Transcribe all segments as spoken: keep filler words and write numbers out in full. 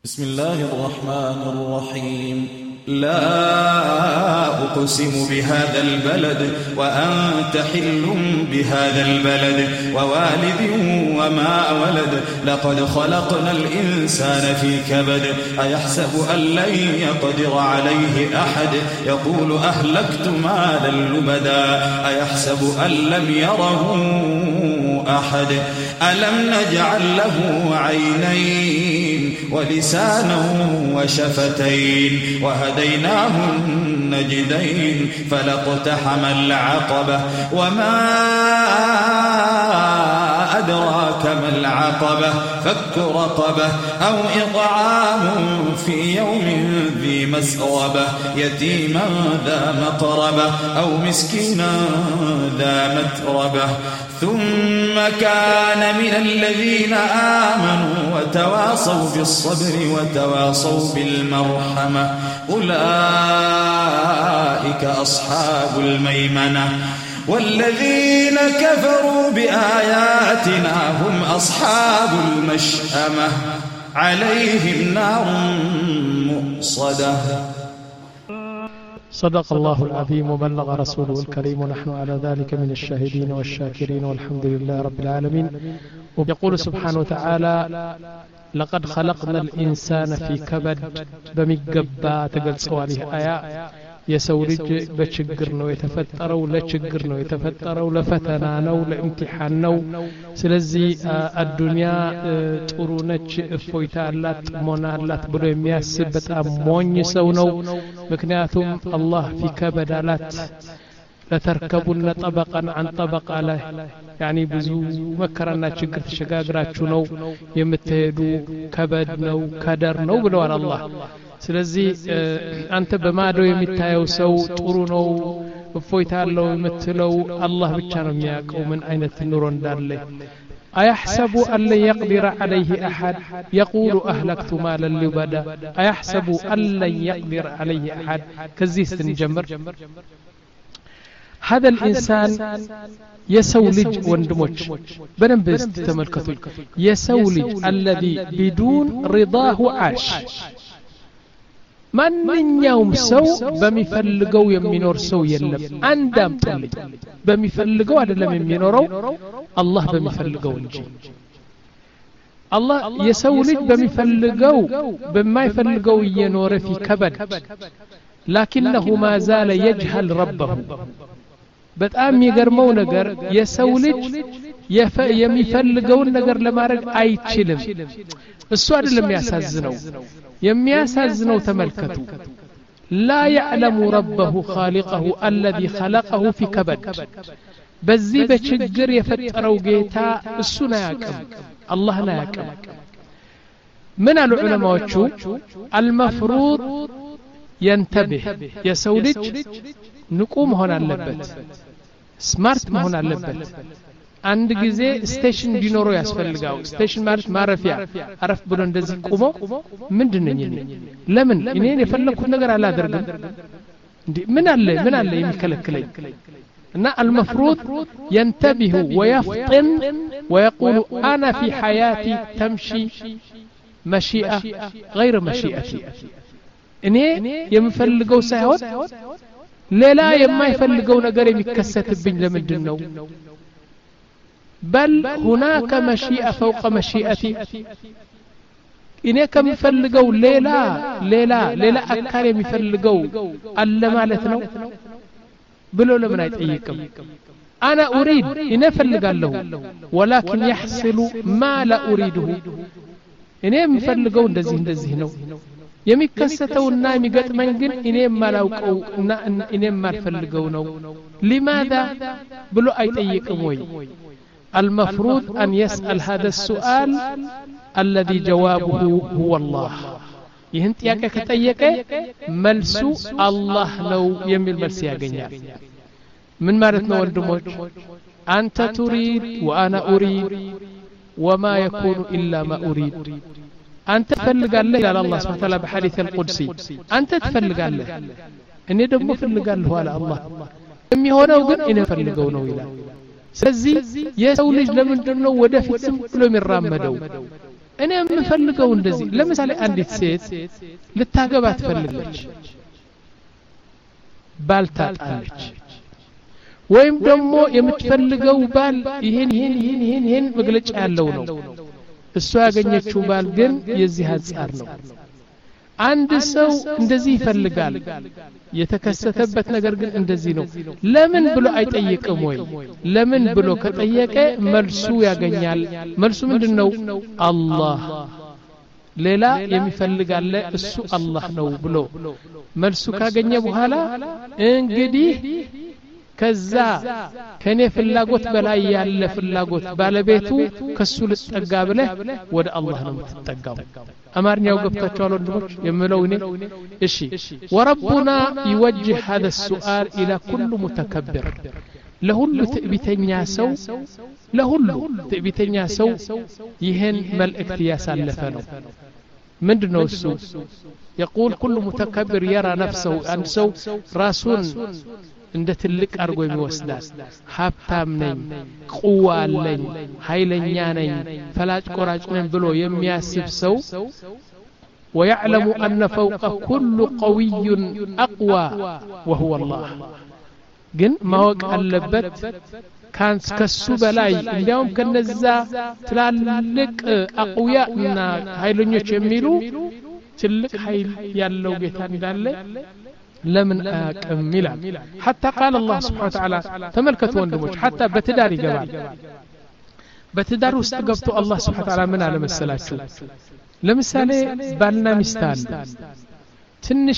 بسم الله الرحمن الرحيم. لا أقسم بهذا البلد وأنت حل بهذا البلد ووالد وما ولد لقد خلقنا الإنسان في كبد أيحسب أن لن يقدر عليه أحد يقول أهلكت مالا لبدا أيحسب أن لم يره أحد ألم نجعل له عينين ولسانا وشفتين وهديناه النجدين فلاقتحم العقبة وما أدراك ما العقبة فك رقبة أو إطعام في يوم ذي مسغبة يتيما ذا مقربة أو مسكينا ذا متربة ثم كان من الذين آمنوا وتواصوا بالصبر وتواصوا بالمرحمة أولئك أصحاب الميمنة والذين كفروا بآياتنا هم أصحاب المشأمة عليهم نار مؤصدة. صدق الله العظيم وبلغ رسوله الكريم ونحن على ذلك من الشاهدين والشاكرين والحمد لله رب العالمين. ويقول سبحانه وتعالى لقد خلقنا الإنسان في كبد بمقبا تقل صواليه آية يسولج بشجر نو يتفتروا لشجر نو يتفتروا لفتنا نو لامتحان نو سلزي الدنيا طرونج فويتا اللات مونا اللات بلو يمياسب بتام موني سو نو مكنياتهم الله في كبد اللات لتركبن طبقا عن طبق عليه يعني بزو مكرنا شجر تشجاجراتشو نو يمتهدو كبد نو كدر نو بلو على الله ስለዚህ አንተ በማዶ የሚታየው ሰው ጥሩ ነው እፎይታ አለው የምትለው አላህ ብቻ ነው የሚያውቀው ምን አይነት ኑሮ እንዳለ أيحسب أن لن يقدر عليه أحد يقول أهلكت مالا لبدا أيحسب أن لن يقدر عليه أحد كزيس نجمر هذا الإنسان يسولج وندمج بنبز تملكته يسولج الذي بدون رضاه عاش ማንኛውም ሰው በሚፈልገው የሚኖር ሰው የለም አንዳም ጥል በሚፈልገው አይደለም የሚኖረው አላህ በሚፈልገው እንጂ አላህ የሰው ልጅ በሚፈልገው በማይፈልገው እየኖረ في كبد لكنه ما زال يجهل ربه በጣም የሚገርመው ነገር የሰው ልጅ የሚፈልገውን ነገር ለማድረግ አይችልም እሱ አይደለም ያሳዝነው የሚያሳዝነው ተመልከቱ لا يعلم ربه خالقه الذي خلقه في كبد በዚህ በችግር የፈጠረው ጌታ እሱን አያውቅም አላህን አያውቅም ምን አሉ ዑለማዎቹ المفروض ينتبه የሰው ልጅ ንቁ መሆን አለበት ስማርት መሆን አለበት አንድ ጊዜ ስቴሽን ቢኖረው ያስፈልጋው ስቴሽን ማለት ማረፊያ አረፍ ብሎ እንደዚህ ቆሞ ምንድነኝ እኔ ለምን እኔን የፈለኩት ነገር አላደርግም እንዴ ምን አለ ምን አለ የሚከለክለኝ እና المفروض ينتبه ويفطن ويقول انا في حياتي تمشي مشيئه غير مشيئتي እኔ የምፈልገው ሳይሆን ሌላ የማይፈልገው ነገር የሚከሰትብኝ ለምንድን ነው بل هناك مشيئة فوق مشيئتي إني كم يفلقوا ليلا ليلا ليلا أكار يفلقوا ألا مالتنا بلو لمن يتأيكم أنا أريد إني فلق له ولكن يحصل ما لا أريده إني يفلقوا دزين دزينو يمكسته النايم قد منجن إني ما لوقوا إني ما فلقوا لماذا بلو أيتأيكم وي المفروض أن يسأل هذا السؤال الذي جوابه هو الله يهنت ياك كتأيك ملسو الله لو يميل ملسي ياقنيا من مارتنا والدموج أنت تريد وأنا أريد وما يكون إلا ما أريد أنت تفلق الله إلى الله سبحانه وتعالى بحديث القدسي أنت تفلق الله إني دمو فلق الله على الله إمي هنا وقل إني فلقونه إلى ስለዚህ የሰው ልጅ ለምንድነው ወደፊት ዝም ብሎ የሚራመደው እኔ የምፈልገው እንደዚህ ለምሳሌ አንዲት ሴት ልታገባ ትፈልጋለች ባል ታጣለች ወይም ደግሞ የምትፈልገው ባል ይሄን ይሄን ይሄን ይሄን ይሄን መግለጫ ያለው ነው እሷ ያገኘችው ባል ግን የዚህ አንፃር ነው አንድ ሰው እንደዚህ ይፈልጋል የተከሰተበት ነገር ግን እንደዚህ ነው ለምን ብሎ አይጠይቅም ወይ ለምን ብሎ ከጠየቀ መልሱ ያገኛል መልሱ ምንድነው አላህ ሌላ የሚፈልጋለ እሱ አላህ ነው ብሎ መልሱ ካገኘ በኋላ እንግዲህ ከዛ ከኔ ፍላጎት በላይ ያለ ፍላጎት ባለቤቱ ከሱ ልትጠጋ ብለህ ወደ አላህ ነው የምትጠጋው አማርኛው ገብታችኋል ወንድሞች የምለው እኔ እሺ ወረቡና يوجه هذا السؤال الى كل متكبر ለሁሉ ትዕቢተኛ ሰው ለሁሉ ትዕቢተኛ ሰው ይሄን መልእክት ያሳለፈ ነው ምንድነው እሱ يقول كل متكبر يرى نفسه አንድ ሰው ራሱን እንደ ትልቅ አርጎ የሚወስዳል ሀብታም ነኝ ቁዋ አለኝ ኃይለኛ ነኝ ፈላጭ ቆራጭ ነኝ ብሎ የሚያስብ ሰው ويعلم أن فوق كل قوي أقوى وهو الله ግን ማወቅ አለበት ካን ከሱ በላይ እንዲያውም ከነዛ ትላልቅ አቅውያና ኃይለኞች የሚሉ ትልቅ ኃይል ያለው ጌታ እንዳለ لمن أكم ملا حتى قال الله سبحانه وتعالى تملكت وندموش حتى بتدار جبال بتدار واستقبت الله سبحانه وتعالى من على مسلاتشو لمثالي بالنا مستال تنش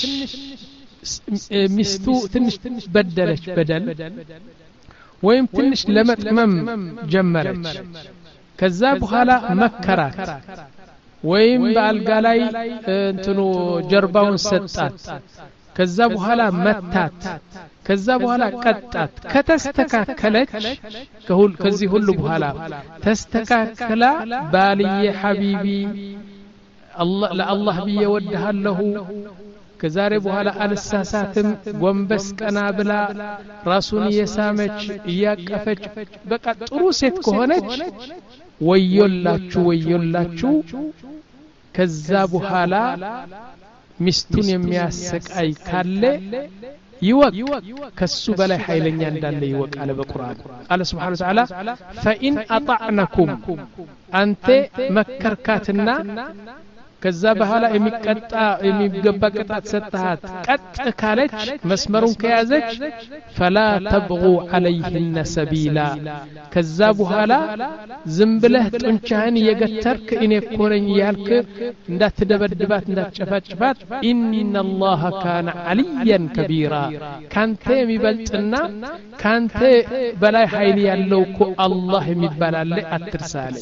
مستو تنش بدلش بدل ويم تنش لمت أمام جمرش كذاب خلا مكرات ويم بالقلاي انتنو جرباون ستات ከዛ በኋላ መታት ከዛ በኋላ ቀጣት ከተስተካከለች ከሁሉ ከዚህ ሁሉ በኋላ ተስተካከላ ባልዬ ሐቢቢ አላህ ለአላህ ብዬ ወድሃለሁ ከዛሬ በኋላ አልሳሳትም ጎንበስ ቀና ብላ ራሱን የሳመች ያቀፈች በቃ ጥሩ ሴት ከሆነች ወዮላችሁ ወዮላችሁ ከዛ በኋላ ሚስቱን የሚያሰቃይ ካለ ይወቅ ከሱ በላይ ኃይለኛ እንዳለ ይወቅ አለ በቁርአን ቃል Subhanahu Wa Ta'ala فإن أطعنكم أنت መከርካትና ከዛ በኋላ የሚቀጣ የሚገባ ቅጣት ሰጣት ቀጥ ካለች መስመሩን ከያዘች فلا تبغوا عليهن سبيلا ከዛ በኋላ ዝም ብለህ ጡንቻህን የገተርክ እኔ እኮ ነኝ ያልክ እንዳትደበድባት እንዳትጨፋጭፋት إن الله كان عليا كبيرا ካንተ የሚበልጥና ካንተ በላይ ኃይል ያለው እኮ አላህ የሚባል አለ አትርሳለ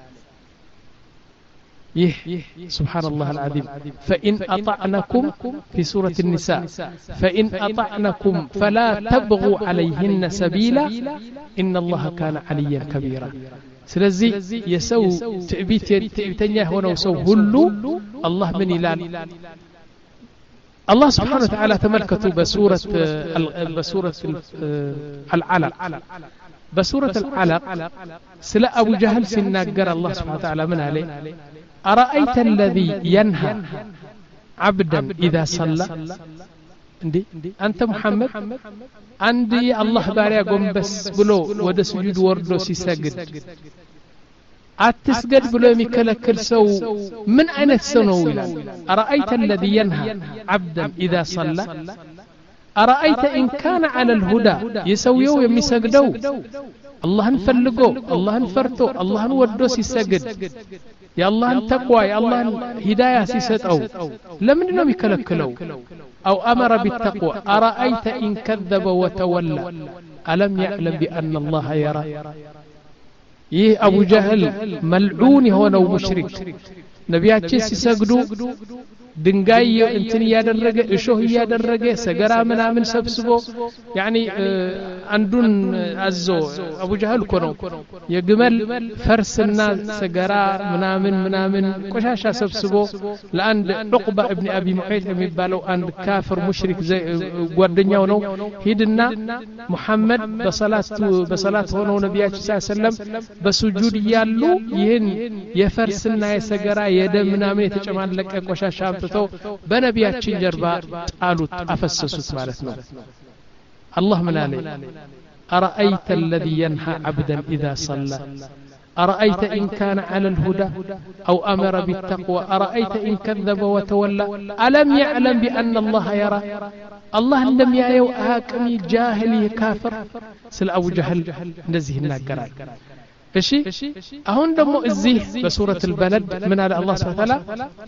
يه سبحان الله العظيم فإن أطعنكم في سورة النساء فإن أطعنكم فلا تبغوا عليهن سبيلا إن الله كان عليا كبيرا سلزي يسو تأبيت تأبيتنيه ونوسو هلو الله من إلال الله سبحانه وتعالى تملكته بسورة بسورة العلق بسورة العلق سلا أبو جهل سناقر الله سبحانه وتعالى من عليه أرأيت الذي ينهى عبدا إذا صلى عندي أنت محمد عندي الله باري قم بس بلو ود سجود وردو سيسجد أتسجد بلو يمكلكل سو من أين تسنو أرأيت الذي ينهى عبدا إذا صلى أرأيت إن كان على الهدى يسويو يمسجدو الله نفلقو الله نفرتو الله نودو سيسجد يا الله تقوى يا الله هداية سيستو لمن نوم يكلكلو أو أمر بالتقوى أرأيت إن كذب وتولى ألم يعلم بأن الله يرى يه أبو جهل ملعون هو مشرك ነቢያችን ሲሰግዱ ድንጋይ እንትን ያደረገ እሾህ ያደረገ ሰገራ ምናምን ሰብስቦ ያኒ አንዱን አዞ አቡ ጀህል እኮ ነው የግመል ፈርስና ሰገራ ምናምን ምናምን ቆሻሻ ሰብስቦ ለአንድ ዑቅባ ኢብኑ አቢ ሙዓይት የሚባለው አንድ ካፍር ሙሽሪክ ጓደኛው ነው ሂድና ሙሐመድ በሰላት በሰላት ሆነው ነቢያችን ሰለላሁ ዐለይሂ ወሰለም በሱጁድ ያሉ ይህን የፈርስና የሰገራ የደም ምናምን የተጨማለቀ ቆሻሻ ተው በነቢያችን ጀርባ ጣሉት አፈሰሱት ማለት ነው አላህ ምን አለ أرأيت الذي ينهى عبدا إذا صلى أرأيت إن كان على الهدى أو أمر بالتقوى أرأيت إن كذب وتولى ألم يعلم بأن الله يرى الله لم يأيو آكمي جاهلي كافر سل أبو جهل نزيه الناقرات إشي أهون دمو الزيه بسورة البلد من على الله سبحانه وتعالى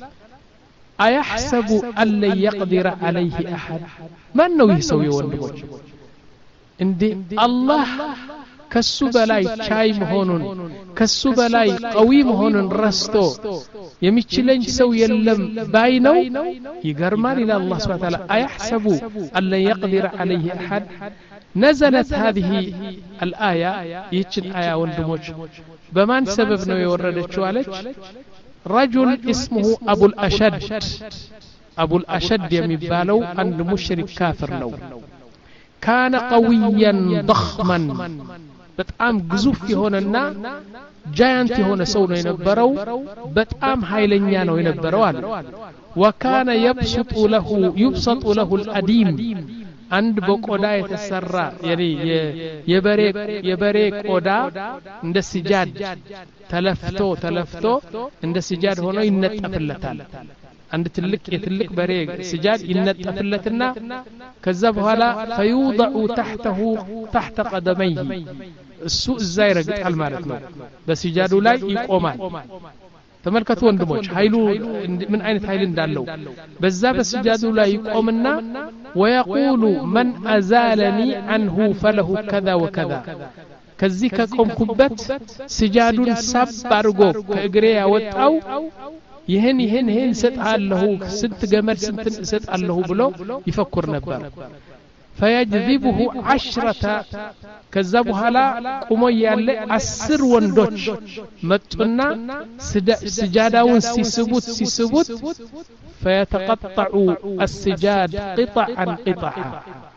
أيحسب أن لن يقدر عليه أحد ما أنه يسوي وندموج عندي الله كسو بلاي شاي مهونون كسو بلاي قوي مهونون رستو يميتشلنج سو يلم باينو يقرمان إلى الله سبحانه وتعالى أيحسب أن لن يقدر عليه أحد نزلت هذه الآية يتشن آية وندموج بمان سبب نو يوردت شوالج رجل اسمه أبو الأشد أبو الأشد يمبالو عند مشرك كافر نو كان قويا ضخما بتأم قزوف هنا جاينت هنا سونا ينبرو بتأم هايلنيا نو ينبرو وكان يبسط له يبسط له الأديم عند بقودا يتسرى يعني يبريك يبريك قودا عند السجاد تلفتو تلفتو عند السجاد هنا ينطفلتال عند تلك يتلك بريك سجاد ينطفلتنا كذا بኋላ فيوضع تحته تحت قدميه السوء الزايره قال ማለት ነው በስጃዱ ላይ ይቆማል ተመልከቱ ወንድሞች ኃይሉ ምን አይነት ኃይል እንዳለው በዛ በስጃዱ ላይ ይቆምና ويقول من أزالني عنه فله كذا وكذا ከዚህ ከቆምኩበት ስጃዱን ሳብ አድርጎ ከእግሬ ያወጣው ይሄን ይሄን ይሄን ሰጣለሁ ስንት ገመድ ስንት ሰጣለሁ ብሎ ይፈክር ነበር فيجذبه عشرة ከዛ በኋላ ቆሞ ያለ አስር ወንዶች መጡና ስጃዳውን ሲስቡት ሲስቡት فيتقطع السجاد قطعا قطعا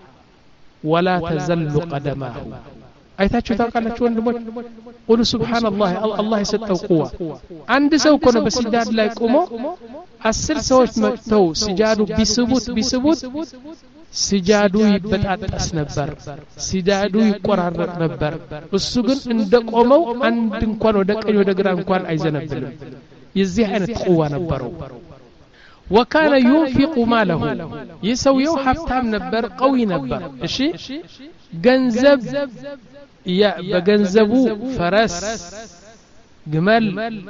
ولا تزل قدماه አይታችሁ ታውቃላችሁ ወንድሞች ቁሉ ሱብሃንአላህ አላህ የሰጠው ቁዋ አንድ ሰው እኮ ነው በስጃድ ላይ ቆሞ አስር ሰዎች መጥተው ስጃዱ ቢስቡት ቢስቡት ስጃዱ ይበጣጣስ ነበር ስጃዱ ይቆራረጥ ነበር እሱ ግን እንደቆመው አንድ እንኳን ወደ ቀኝ ወደ ግራ እንኳን አይዘነብልም የዚህ አይነት ቁዋ ነበረው وكان ينفق ماله يسويو حفتام نبر قوي نبر እሺ ገንዘብ ያ በገንዘቡ ፈረስ ግመል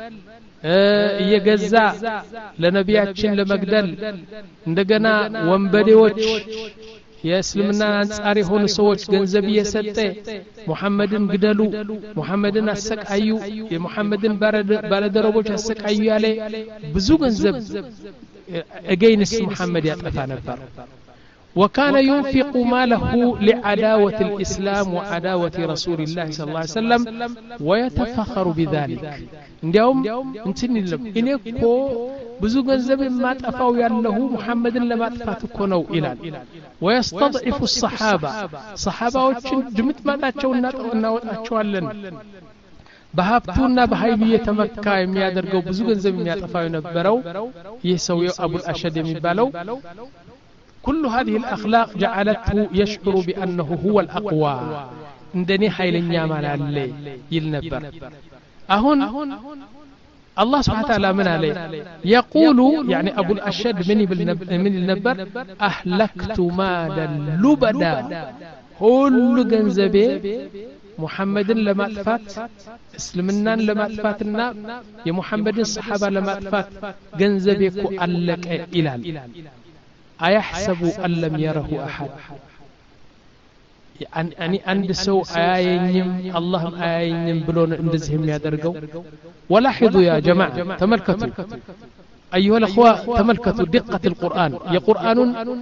እየገዛ ለነቢያችን ለመግደል እንደገና ወንበዴዎች የእስልምና አንጻር የሆኑ ሰዎች ገንዘብ እየሰጠ ሙሐመድን ግደሉ ሙሐመድን አሰቃዩ የሙሐመድን ባለደረቦች አሰቃዩ ያለ ብዙ ገንዘብ እገይንስ ሙሐመድ ያጠፋ ነበር وكان ينفق ماله لعداوة الإسلام وعداوة رسول الله صلى الله عليه وسلم ويتفخر بذلك اليوم انتني لب إنكو بزو ገንዘብ ማጥፋው ያለው ሙሐመድን ለማጥፋት እኮ ነው ይላል ويستضعف الصحابة صحاباዎችን ድምት ማጣቸው እናወጣቸዋለን በሀብቱና በኃይሉ የተመካ የሚያደርገው ብዙ ገንዘብ የሚያጠፋው የነበረው ይህ ሰውየው አቡ አልአሸድ የሚባለው كل هذه الأخلاق جعلته يشعر بأنه هو الأقوى عندني حيلنيا ما لالي يلنبر أهون الله سبحانه وتعالى من عليه يقول يعني أبو الأشد من النبر أهلكت مالا لبدا كل جنزبي محمد لما ألفات اسلمنا لما ألفاتنا يا محمد الصحابة لما ألفات جنزبي كألك إلال أيحسب أن لم يره أحد يعني عند سو آيينم اللهم آيينم بلون اندزهم يادرقوا ولاحظوا يا جماعة تملكتوا أيها الأخوة تملكتوا دقة القرآن يا قرآن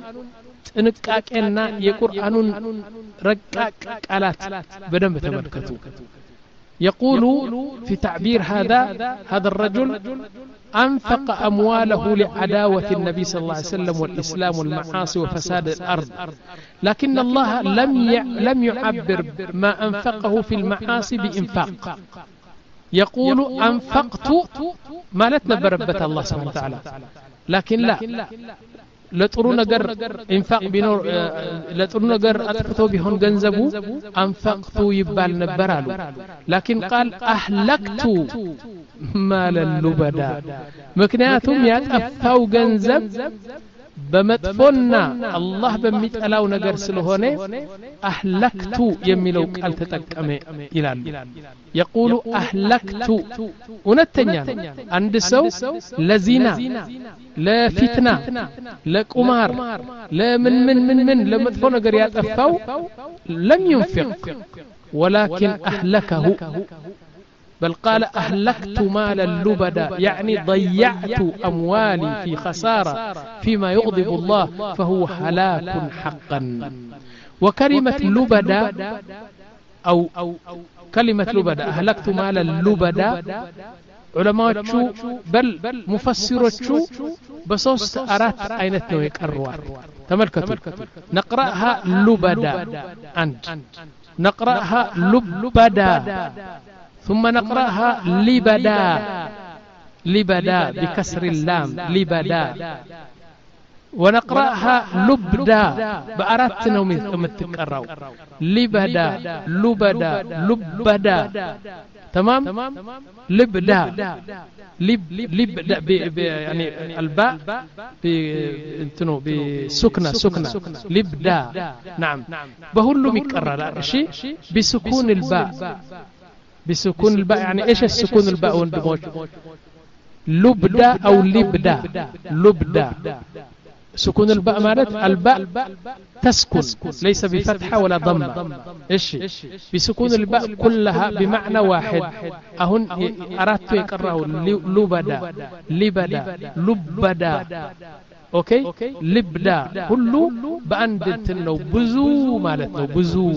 تنكاكنا يا قرآن رقاك آلات بدم تملكتوا يقول في تعبير هذا هذا الرجل أنفق أمواله لعداوة النبي صلى الله عليه وسلم والإسلام والمعاصي وفساد الأرض لكن الله لم لم يعبر ما أنفقه في المعاصي بإنفاق يقول أنفقت ما لا تنبربت الله سبحانه وتعالى لكن لا لطرو نجر انفاق بنور لطرو نجر أطفتو بهن جنزبو أنفقتو يبال نبرالو لكن قال أهلكت مال اللبدا مكنياتهم يتأفاو جنزب بمدفنا الله بمتألاو نجر سلهوني أهلكت يميلو قال تتكأمي إلال يقول أهلكت ونتنيان عند سو لزينة لا فتنة لا قمار لا من من من من لما تكون قريات أفاو لم ينفق ولكن أهلكه بل قال أهلكت مال اللبدا يعني ضيعت أموالي في خسارة فيما يغضب الله فهو هلاك حقا وكلمة لبدا أو كلمة لبدا أهلكت مال اللبدا علماء شو بل مفسروا شو بصوص أرات أينتنا يكرر تملكتوا نقرأها لبدا أنت نقرأها لبدا ثم نقرأها لبدا لبدا بكسر اللام لبدا ونقرأها لبدا بأراتنا ومتكرروا لبدا لبدا لبدا تمام لبدا لب لبدا ب يعني الباء بانتنو بسكنة سكنة لبدا نعم بهلو مكرر شيء بسكون الباء بسكون الباء يعني ايش السكون الباء وندموش لبدا او لبدا لبدا سكون الباء مالت الباء تسكن ليس بفتحة ولا ضمة ايش بسكون الباء كلها بمعنى واحد اهن اردت يقرأه لبدا لبدا لبدا اوكي لبدا كله باند انتنو بزو مالتنا بزو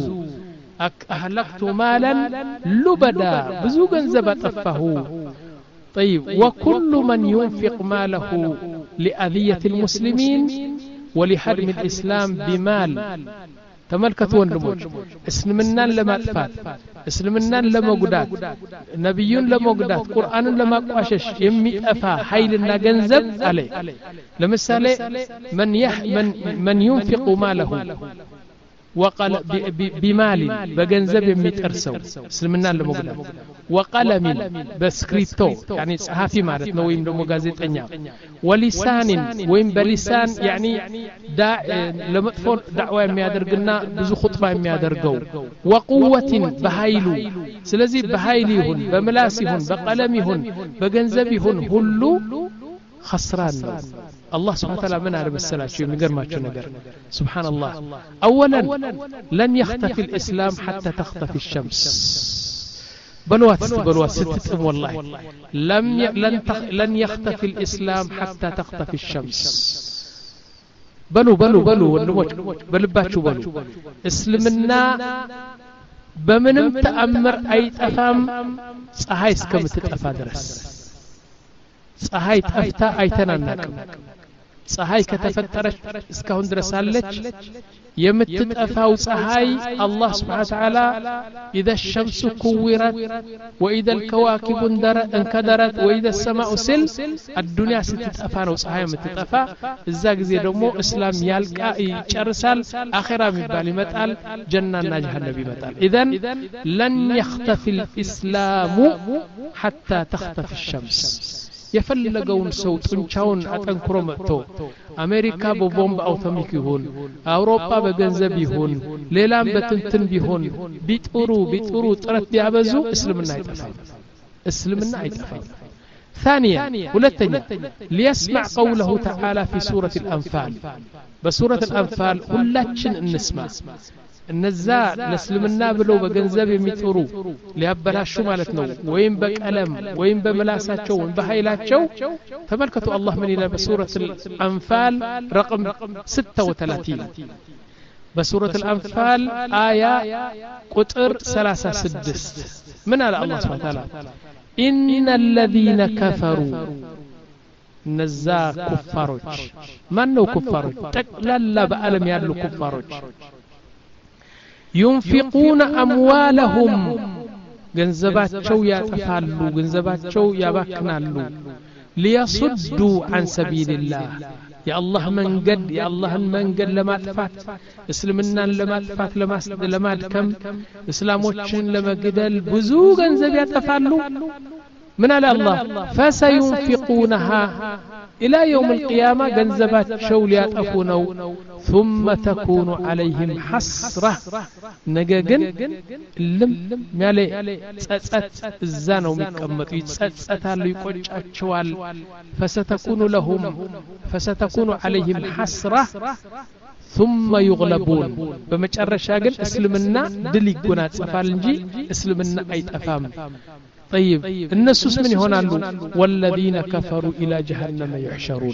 أهلكت مالا لبدا بزو جنزب طفه طيب وكل من ينفق ماله لأذية المسلمين ولحرم الإسلام بمال تملكت وندموج اسلمنا لما أطفال اسلمنا لما قدات نبيون لما قدات قرآن لما قاشش يمي أفا حيلنا جنزب عليه لمثال من, يح من, من ينفق ماله وقال بمال بجنزب مترسو سلمنا لمقدم وقلم بسكريبتو يعني صحافي مالت نو ويم دمو غازيطنيا ولسان ويم بلسان يعني دا لمطفو دعوه የሚያደርግና ብዙ خطبه የሚያደርገው وقوه بهايلو ስለዚህ بهايل ይሁን በምላስ ይሁን በቀለም ይሁን በገንዘብ ይሁን ሁሉ خسران ነው الله سبحانه وتعالى من على السلاش يمجرماتشو نجر سبحان الله أولا لن يختفي الإسلام حتى تختفي الشمس بلوات بلوات ستة والله لم ي... لن تخ... لن يختفي الإسلام حتى تختفي الشمس بلو بلو بلو بلباتشو بلو اسلمنا بمنم تأمر أي تفهم صحيح كم تتفا درس ፀሐይ ጠፍታ አይተናናቅም ፀሐይ ከተፈጠረች እስካሁን ድረስ አለች የምትጠፋው ፀሐይ አላህ Subhanahu Wa Ta'ala إذا الشمس كورت وإذا الكواكب انكدرت وإذا السماء سل الدنيا ستتطفى ነው ፀሐይ የምትጠፋ እዛ ጊዜ ደግሞ እስላም ያልቃ ይጨርሳል አኺራ የሚባል ይመጣል ጀናና ጀሃነም ይመጣል إذن لن يختفي الإسلام حتى تختفي الشمس የፈለገውን ሰው ጡንቻውን አጠንክሮ መጥቶ አሜሪካ በቦምብ አውቶሚክ ይሁን አውሮፓ በገንዘብ ይሁን ሌላም በትንትን ቢሆን ቢጥሩ ቢጥሩ ጥረት ቢያበዙ እስልምና አይጠፋም እስልምና አይጠፋም ثانيا ولتني ليسمع قوله تعالى في سورة الأنفال بسورة الأنفال كلاتشن نسمع እነዛ ለእስልምና ብለው በገንዘብ የሚጥሩ ሊያበላሹ ማለት ነው ወይም በቀለም ወይም በመላሳቸው ወይም በኃይላቸው ተመልከቱ አላህ ምን ይላል በሱረቱ الأنفال رقم ستة وثلاثين بسورة الأنفال آية قطر ثلاثة وستين من على الله سبحانه وتعالى إن الذين كفروا نزا كفاروج من نو كفاروج تقلل بألم يالو كفاروج ينفقون أموالهم ገንዘባቸው ያጠፋሉ ገንዘባቸው ያባክናሉ ليصدوا عن سبيل الله يا الله منجد يا الله منجد لماطفات اسلمنا لماطفات لمادكم اسلاموችን ለመግደል ብዙ ገንዘብ ያጠፋሉ من على الله فسينفقونها إلى يوم القيامة جنزبات شول يطفونو ثم تكون عليهم حسرة نجاجن لم مالي تصت الزانو مكمطو يتصتالو يقጫቸዋል فستكون لهم فستكون عليهم حسرة ثم يغلبون بمጨረሻ ግን እስልምና ድል ይጎናጸፋል እንጂ እስልምና አይጠፋም طيب الناس من يهونالو والذين كفروا إلى جهنم يحشرون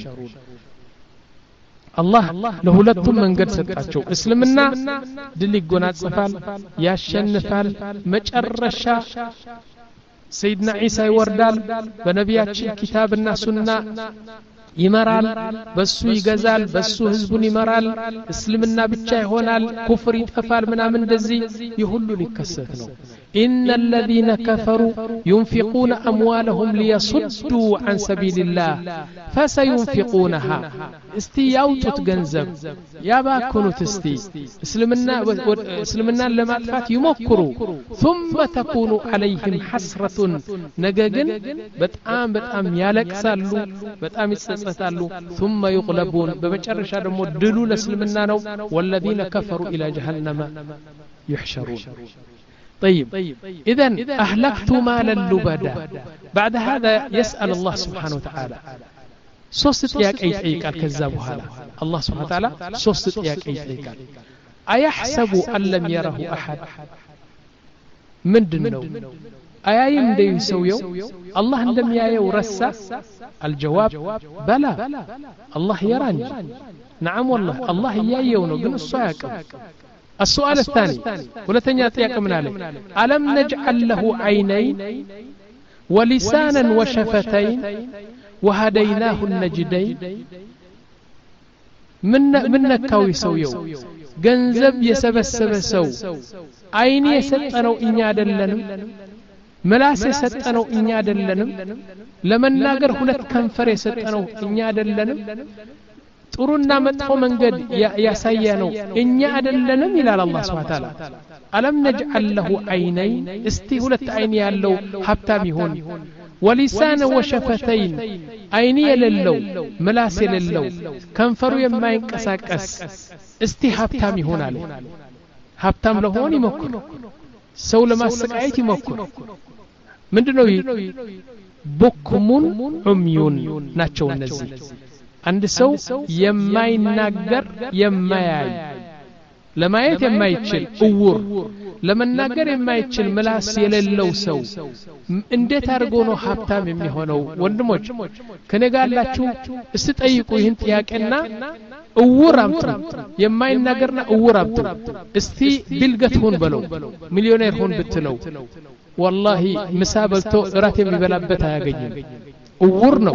الله لهولتهم من قد سطاچو اسلمنا دل يغوناصفال ياشنفال مጨረሻ سيدنا عيسى يوردال بنبياتችን كتابنا سنة ይመራል በሱ ይገዛል በሱ ህዝቡን ይመራል እስልምና ብቻ ይሆናል ኩፍር ይጠፋል ምናምን እንደዚህ ይሁሉ ሊከሰት ነው إن الذين كفروا ينفقون أموالهم ليصدوا عن سبيل الله فسينفقونها استي يوتت جنزب يا باكونو تستي اسلمنا اسلمنا لما الفات يمكروا ثم تكون عليهم حسرة نجاجن بتام بتام يالكسالو بتام يتسطالو ثم يغلبون بمጨረሻ ደግሞ ድሉ ለእስልምና ነው والذين كفروا إلى جهنم يحشرون طيب إذن أهلكت مالا لبدا بعد هذا يسأل الله سبحانه وتعالى ሶስት ጥያቄ ይጠይቃል ከዛ በኋላ الله سبحانه وتعالى ሶስት ጥያቄ ይጠይቃል أيحسب أن لم يره أحد ምንድነው አያይም እንደይሰውየው الله እንደሚያየው ረሳ الجواب بلى الله يراني نعم والله الله يايو ነው ግን እሱ አያውቅም السؤال الثاني ولتنيا طيق من عليه ألم نجعل له عينين ولسانا وشفتين وهديناه النجدين من من نكاوي سويو ገንዘብ የሰበሰበ ሰው አይን የሰጠነው እኛ አይደለንም ምላስ የሰጠነው እኛ አይደለንም ለመናገር ሁለት ከንፈር የሰጠነው እኛ አይደለንም ጥሩና መጥፎ መንገድ ያሳያነው እኛ አይደለንም ይላል አላህ Subhanahu Wa Ta'ala አለም ነጅዐል ለሁ አይነይን እስቲ ሁለት አይን ያለው ሀብታም ይሆን ወሊሳነ ወሸፈተይን አይን የሌለው ምላስ የሌለው ከንፈሩ የማይንቀሳቀስ እስቲ ሀብታም ይሆናል ሀብታም ለሆን ይሞክር ሰው ለማሰቃየት ይሞክር ምንድነው ቡክሙን ዑምዩን ናቸው እነዚህ አንድ ሰው የማይናገር የማያይ ለማየት የማይችል እውር ለመናገር የማይችል ምላስ የሌለው ሰው እንዴት አድርጎ ነው ሀብታም የሚሆነው ወንድሞች ከነጋላችሁ እስጠይቁ ይህን ጥያቄና እውር አምጡ የማይናገርና እውር አምጡ እስቲ ቢልገት ሁን በለው ሚሊዮኔር ሁን ብትለው والله ምሳ በልቶ እራት የሚበላበት አያገኝም እውር ነው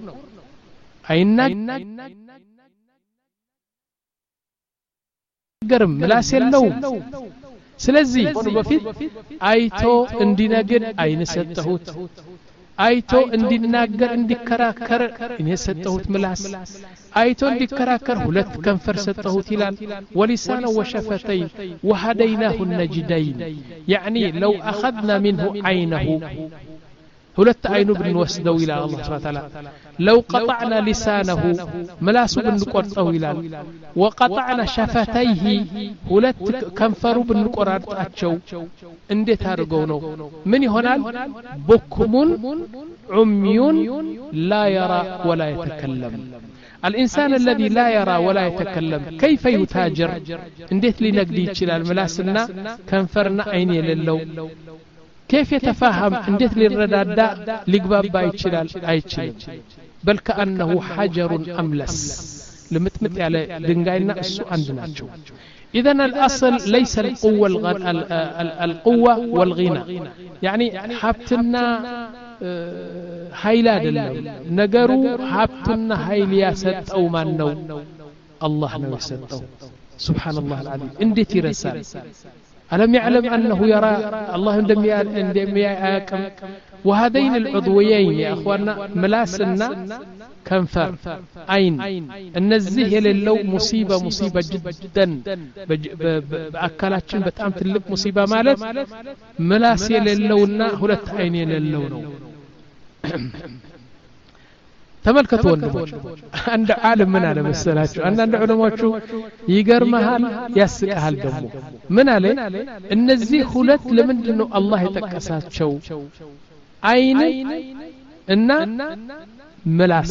አይናገርም ምላስ የለውም ስለዚህ በፊት አይቶ እንዲነግር አይን ሰጠሁት አይቶ እንዲናገር እንዲከራከር እኔ ሰጠሁት ምላስ አይቶ እንዲከራከር ሁለት ከንፈር ሰጠሁት ይላል ولسان وشفتين وهديناه النجدين يعني لو أخذنا منه عينه ሁለት አይኑ ብንወስደው ይላል አላህ Subhanahu Wa Ta'ala لو قطعنا لسانه ملاسو بنقرطው ይላል وقطعنا شفتيه ሁለት ከንፈሩ ብንቆራርጣቸው እንዴት አድርገው ነው ምን ይሆናል بكم عمي لا يرى ولا يتكلم الإنسان الذي لا يرى ولا يتكلم كيف يتاجر انديت لي نقدي يشلال ملاسنا كنفرنا عيني للو كيف يتفهم انديت لي الردادا لقبابا يشلال أيشل بل كأنه حجر أملس لمتمت على دنقاينا السوء عندنا إذن الأصل ليس القوة, الغن... القوة والغنى يعني حبتنا هايلا دلم نقروا حبتنا هايليا ستأو من نو الله نو ستأو سبحان الله العظيم اندي ترسال ألم يعلم أنه يرى الله عندما يأكم وهذين العضويين يا أخوانا ملاسنا كنفر عين النزيه للو مصيبة مصيبة جدا بأكلاتشن بتأم تلك مصيبة مالت ملاسي للونا هلت عيني للونو تملكتوا النموش عند عالم من على مسألة عند عند علماء يقر مهال يسك أهل دمو من عليه النزيه هلت لمن إنه الله يتكسات شو عين إن ملاس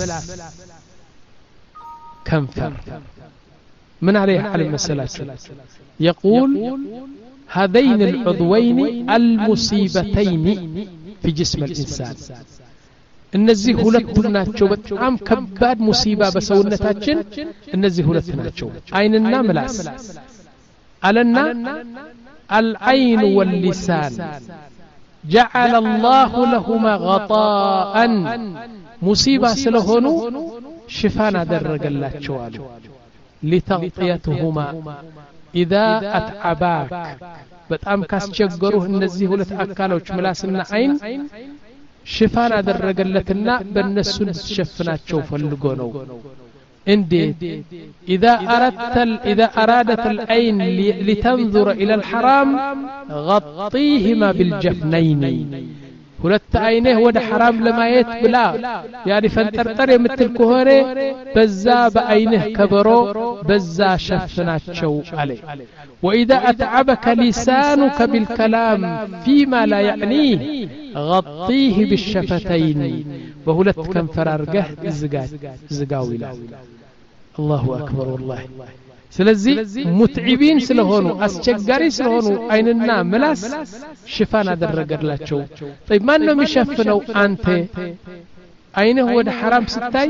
كنفر من عليه على المسألة يقول هذين العضوين المصيبتين في جسم الإنسان النزيه هلتنا تشو بتعم كباد مصيبة بسونتاتشن النزيه هلتنا تشو عيننا ملاس علنا العين واللسان جعل الله لهما غطاء مصيبة سلهونو شفانا درق الله تشوالو لتغطيتهما إذا أتعباك بتعم كاس تشجروه النزيه لتأكالوش ملاسنا عين شفانا درق اللتنا بالنسون شفنا تشوف اللقونو انديت إذا أردت إذا أرادت العين لتنظر إلى الحرام غطيهما بالجفنين هلت عينيه ود حرام لما يتبلا يعني فانترتر مثل كهري بزا بعينه كبرو بزا شفنا تشو عليه وإذا أتعبك لسانك بالكلام فيما لا يعنيه غطيه بالشفتين وهلت كم فرارقه زقات زقاويلا الله أكبر والله سلزي متعبين سلهونو أسجاري سلهونو أيننا ملاس شفانا درقر لاتشو طيب ما أنه مشفنو أنت أينه هو ده حرام ستاي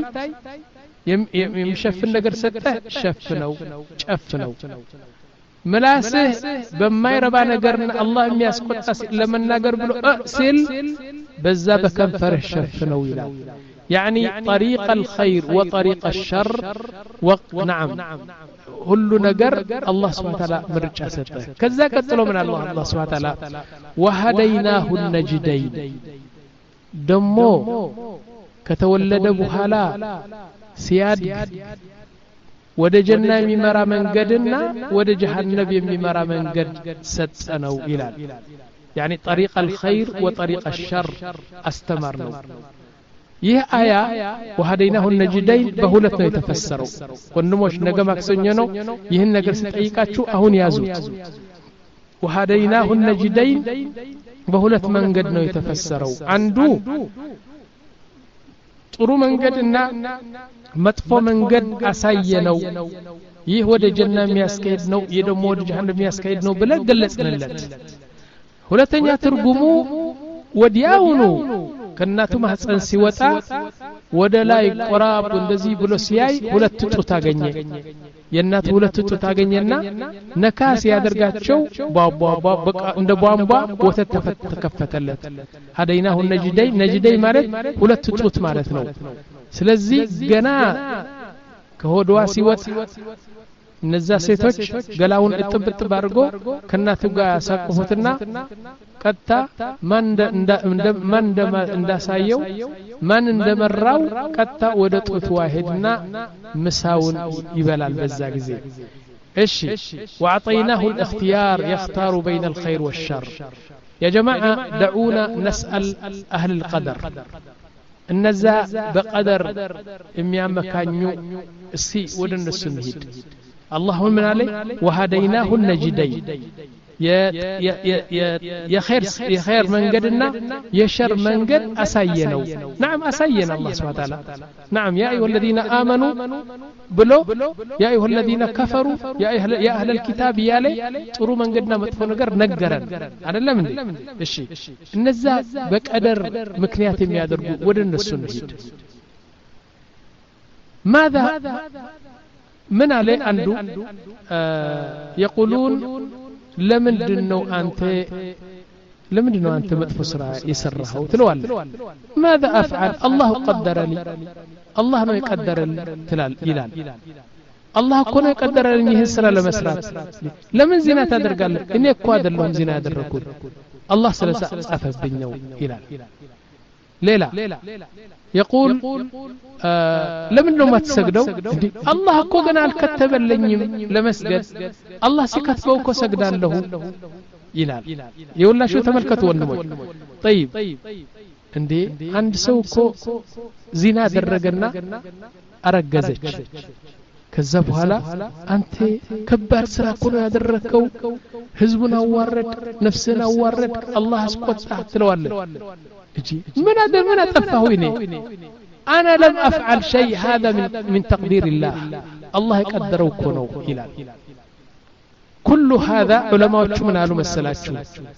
يمشفن نقر سته شفنو شفنو ملاسه بما يربا نقرن الله يسقط لما نقر بلو أأسل بزا بكم فرح شفنو إلى يعني طريق الخير وطريق الشر وق... نعم كل نجر الله سبحانه وتعالى مرجع سته كذا قتلوا من الله الله سبحانه وتعالى وهديناه النجدين دمو كتولد بحالا سياد ወደ ጀና የሚመራ መንገድና ወደ ጀሃነም የሚመራ መንገድ ሰጠነው ይላል يعني طريق الخير وطريق الشر استمرنا ይህ አያ وهديناه النجدين በሁለት ነው የተፈሰረው ወንድሞች ነገ ማክሰኞ ነው ይህን ነገር ስጠይቃችሁ አሁን ያዙት وهديناه النجدين በሁለት መንገድ ነው የተፈሰረው አንዱ ጥሩ መንገድና መጥፎ መንገድ አሳየነው ይህ ወደ ጀና የሚያስከይድ ነው ይህ ደግሞ ወደ ጀሃነም የሚያስከይድ ነው ብለን ገለጽንለት ሁለተኛ ትርጉሙ ወዲያውኑ ከናቱ ማህፀን ሲወጣ ወደ ላይ ቆራብ እንደዚህ ብሎ ሲያይ ሁለት ጡት አገኘ የናቱ ሁለት ጡት አገኘና ነካስ ያደርጋቸው ቧቧ በቃ እንደ ቧንቧ ወተት ተከፈተለት هديناه النجدين نجدين ማለት ሁለት ጡት ማለት ነው ስለዚህ ገና ከሆዷ ሲወጣ እነዛ ሴቶች ገላውን እጥብጥ ባርጎ ከናቱ ጋር ያሳቀፉትና ቀጣ ማን እንደ ማን እንዳሳየው ማን እንደመራው ቀጣ ወደ ጡት ዋሂድና ምሳውን ይበላል በዛ ጊዜ እሺ واعطيناه الاختيار يختار بين الخير والشر يا جماعه دعونا نسال اهل القدر እነዛ በቀደር የሚያመካኙ እስቲ ወደ እነሱ እንሂድ አላህ ምን አለ وهديناه النجدين የኸይር የኸይር መንገድና የሸር መንገድ አሳየነው نعم አሳየነ الله سبحانه وتعالى نعم يا ايها الذين امنوا ብሎ يا ايها الذين كفروا يا اهل يا اهل الكتاب ያለ ጥሩ መንገድና መጥፎ ነገር ነገረን አይደለም እንዴ እሺ እነዛ በቀደር ምክንያት የሚያደርጉ ወደ እነሱ እንሂድ ماذا من عليه عنده يقولون ለምንድነው አንተ ለምንድነው አንተ መጥፎ ስራ የሰራኸው ትለዋል ماذا افعل الله قدر لي الله ነው የቀደረልኝ ትላል ይላል الله እኮ ነው የቀደረልኝ ይህን ስራ ለመስራት ለምን ዚና ታደርጋለህ እኔ እኮ አይደለሁም ዚና ያደረኩት الله ስለጻፈብኝ ነው ይላል ሌላ يقول ለምንድነው ማትሰግደው እንዴ አላህ እኮ ገና አልከተበልኝም ለመስገድ አላህ ሲከትበው እኮ ሰግዳለሁ ይላል ይውላችሁ ተመልከቱ ወንድሞች طيب እንዴ አንድ ሰው እኮ ዚና አደረገና አረገዘች ከዛ በኋላ አንተ ከባድ ስራ እኮ ነው ያደረከው ህዝቡን አዋረድ ነፍስን አዋረድ አላህ አስቆጣ ትለዋለህ እጂ ምን አደ ምን አጠፋሁ እኔ انا لم افعل شيء هذا من من تقدير الله الله يقدرው እኮ ነው ይላል كل هذا علماء من قالوا مسلاችሁ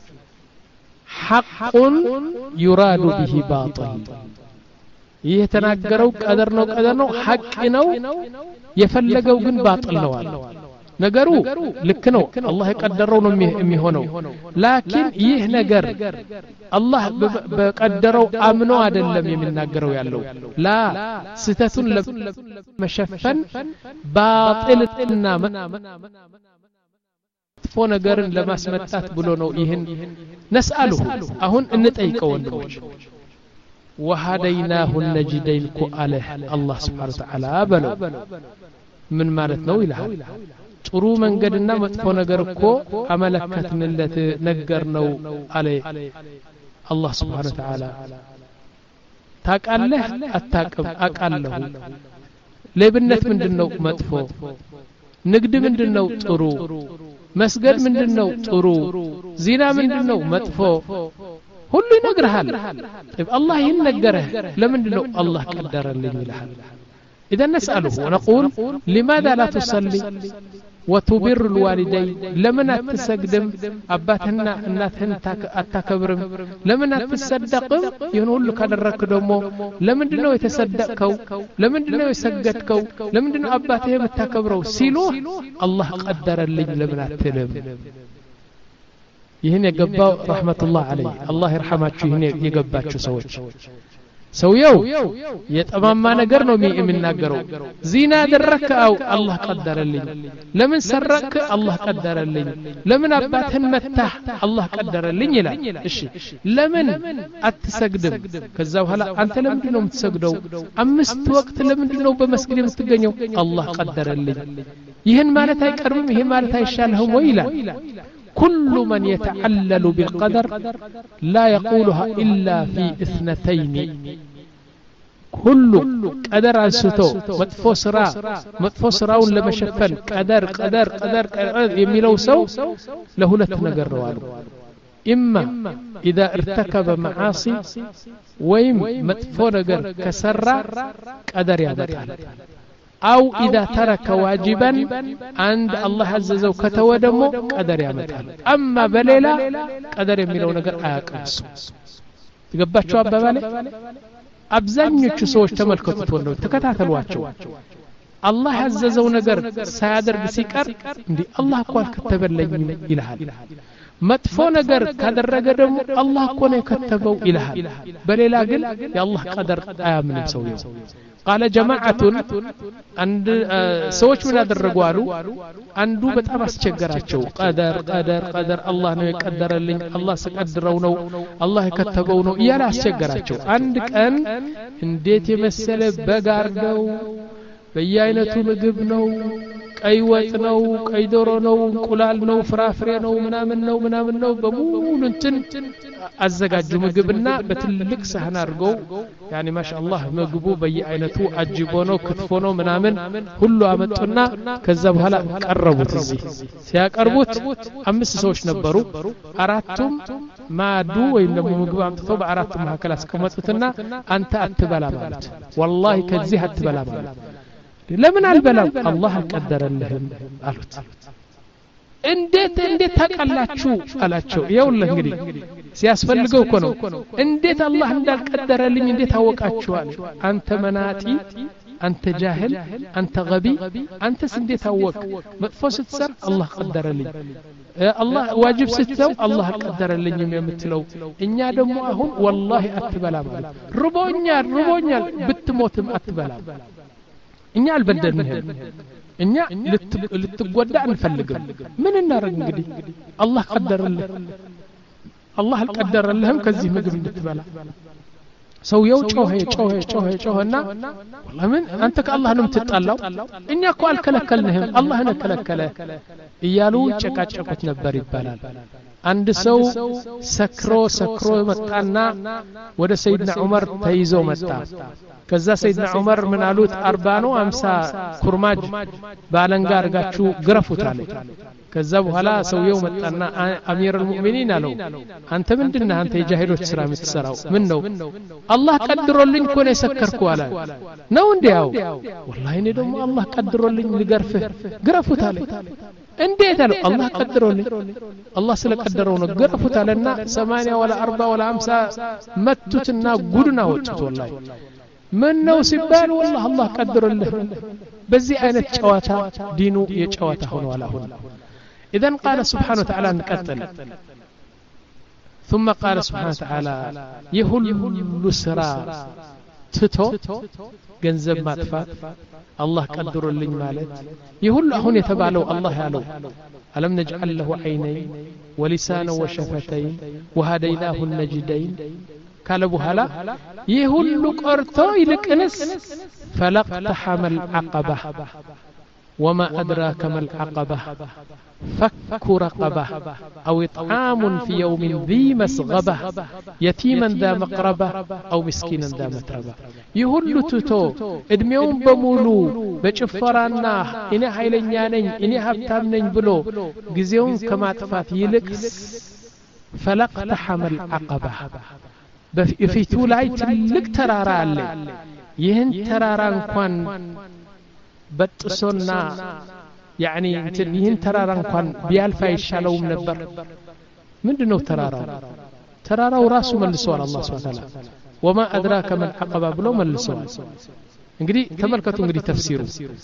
حق يراد به باطل የተናገረው ቀደር ነው ቀደር ነው ሐቅ ነው የፈለገው ግን ባጥል ነው አለ ነገሩ ልክ ነው አላህ የቀደረው ነው የሚሆነው ላኪን ይህ ነገር አላህ በቀደረው አምኖ አይደለም የሚናገረው ያለው ላ ስተቱን ለመሸፈን ባጥልና መጥፎ ነገርን ለማስመጣት ብሎ ነው ይህን ነስአሉሁ አሁን እንጠይቀው ወንድሞች وهديناه النجدين كأله الله سبحانه وتعالى بلو من ማለት ነው ይላል ጥሩ መንገድና መጥፎ ነገር እኮ አመለከትንለት ነገር ነው አለ الله سبحانه وتعالى ታቃለህ አታቀም አቃለሁ ለብነት ምንድነው መጥፎ ንግድ ምንድነው ጥሩ መስገድ ምንድነው ጥሩ ዚና ምንድነው መጥፎ ሁሉ ይነግርሃል طيب الله ይነገረህ ለምንድነው الله ቀደረልኝ ይላል اذا نساله ونقول لماذا لا تصلي وتبر الوالدين لمن تسجدم اباتنا እናትህን አታከብርም ለምን አትሰደቅም ይሁን ሁሉ ካደረክ ደግሞ ለምንድነው የተሰደቅከው ለምንድነው የሰገድከው ለምንድነው አባትህ የምታከብረው ሲሉ الله ቀደረልኝ ለምን አትልም ይሄን የገባው ረህመቱላህ አለይህ አላህ ይርሐማችሁ ይሄን የገባችሁ ሰዎች ሰውየው የጠማማ ነገር ነው የሚናገረው ዚና አደረከው አላህ ቀደረልኝ ለምን ሰረክ አላህ ቀደረልኝ ለምን አባትህን መታህ አላህ ቀደረልኝ ይላል እሺ ለምን አትሰግድም ከዛ በኋላ አንተ ለምንድነው የምትሰግደው አምስት ወቅት ለምንድነው በመስጊድ የምትገኘው አላህ ቀደረልኝ ይሄን ማለት አይቀርም ይሄ ማለት አይሻልህም ወይ ይላል كل من يتعلل بالقدر لا يقولها إلا في اثنتين كل قدر አንስቶ መጥፎ ስራ መጥፎ ስራውን ለመሸፈን ቀደር ቀደር ቀደር የሚለው ሰው ለሁለት ነገር ነው አሉ إما إذا ارتكب معاصي ወይም መጥፎ ነገር ከሰራ ቀደር ያመጣል أو إذا ترك واجبا عند الله عز وجل كتودمو قدر يمتال أما بليلا قدر يميلو نجر آكمس تقبّاتشو أبا بالي أبزانيوچ سوش تملكتو وندو تكتاتلواتشو الله عز وجل نجر سادر بسيكر اندي الله قوال كتبلين إلهال መጥፎ ነገር ካደረገ ደግሞ አላህ እኮ ነው ከተበው ይላል በሌላ ግን የአላህ ቀደር አያምንም ሰውየው قال جماعه عند ሰዎች ምን አደረጉ አሉ አንዱ በጣም አስቸገራቸው ቀደር ቀደር ቀደር አላህ ነው የቀደረልኝ አላህ ሲቀድረው ነው አላህ የከተበው ነው ይያላ አስቸገራቸው አንድ ቀን እንዴት የመሰለ በጋርደው በየአይነቱ ምግብ ነው ቀይ ወጥ ነው ቀይ ዶሮ ነው እንቁላል ነው ፍራፍሬ ነው ምናምን ነው ምናምን ነው በሙሉ እንትን አዘጋጁ ምግብና በትልቅ ሳህን አድርገው ያኒ ማሻአላህ ምግቡ በየአይነቱ አጅቦ ነው ክትፎ ነው ምናምን ሁሉ አመጡና ከዛ በኋላ ቀረቡት እዚህ ሲያቀርቡት አምስት ሰዎች ነበሩ አራቱም ማዱ ወይም ደግሞ ምግብ አምጥተው በአራቱ መካከል አስቀመጡትና አንተ አትበላ ማለት والله ከዚህ አትበላ ማለት ለምን አልበላም አላህ አልቀደረልህም አሉት እንዴት እንዴት ታቃላችሁ አላቸው ይኸውልህ እንግዲህ ሲያስፈልገው እኮ ነው እንዴት አላህ እንዳልቀደረልኝ እንዴት አወቃችኋል አንተ መናጢ አንተ ጃህል አንተ ገቢ አንተስ እንዴት አወቅ መጥፎ ስትሰር አላህ ቀደረልኝ አላህ ዋጅብ ስትተው አላህ ቀደረልኝ የምትለው እኛ ደግሞ አሁን والله አትበላ ማለት ርቦኛል ርቦኛል ብትሞትም አትበላ እኛ አልበደልንህም እኛ ልትጎዳ አንፈልግም ምን እናረግ እንግዲህ አላህ ቀደረልህ አላህ አልቀደረልህም ከዚህ ምግብ እንድትበላ ሰውየው ጮኸ ጮኸ ጮኸ ጮኸና ለምን አንተ ከአላህ ነው የምትጣላው እኛ እኮ አልከለከልንህም አላህ ነው ከለከለ እያሉ ጨቃጨቁት ነበር ይባላል አንድ ሰው ሰክሮ ሰክሮ መጣና ወደ ሰይድና ዑመር ተይዞ መጣ ከዛ ሰይድና ዑመር ምን አሉት አርባ ነው አምሳ ኩርማጅ ባለንጋ አርጋችሁ ግረፉት አለ ከዛ በኋላ ሰውየው መጣና አሚር المؤمنين አለው አንተ ምንድነህ አንተ የጃሂሎች ስራ የምትሰራው ምን ነው አላህ ቀድሮልኝ እኮ ነው የሰከርኩ አለ ነው እንዴው والله እኔ ደግሞ አላህ ቀድሮልኝ ልገርፍህ ግረፉት አለ እንዴት አለ አላህ ቀድሮልኝ አላህ ስለቀደረው ነው ግረፉት አለና ሰማንያ ወላ አርባ ወላ አምሳ መቱትና ጉድና ወጡት والله من ነው ሲባል والله አላህ ቀድሮልህ በዚህ አይነት ጨዋታ ዲኑ የጨዋታ ሆኗል አሁን اذا قال سبحانه وتعالى نقتل ثم قال سبحانه وتعالى يهل سرا تتو ገንዘብ ማጥፋት አላህ ቀድሮልኝ ማለት ይሁሉ አሁን የተባለው አላህ ያለው አለም نجعل له عينين ولسانا وشفتين وهديناه النجدين ካለ በኋላ ይሁሉ ቀርቶ ይልቅንስ فلقتحم العقبة وما أدراك ما العقبة فك رقبة أو إطعام في يوم ذي مسغبة يتيما ذا مقربة أو مسكينا ذا متربة يهل تتو ادميون بمولو بجفرانا إني حيلنيانين إني هبتامنين بلو جزيون كما تفات يلكس فلقتحم العقبة በፊቱ ላይ ትልቅ ተራራ አለ ይህን ተራራ እንኳን በጥሶና ያኒ እንትን ይህን ተራራ እንኳን ቢያልፍ አይሻለውም ነበር ምንድነው ተራራው ተራራው ራሱ መልሷል አላህ Subhanahu Wa Ta'ala وما أدراك ما العقبة ብሎ መልሷል እንግዲህ ተመልከቱ እንግዲህ ተፍሲሩ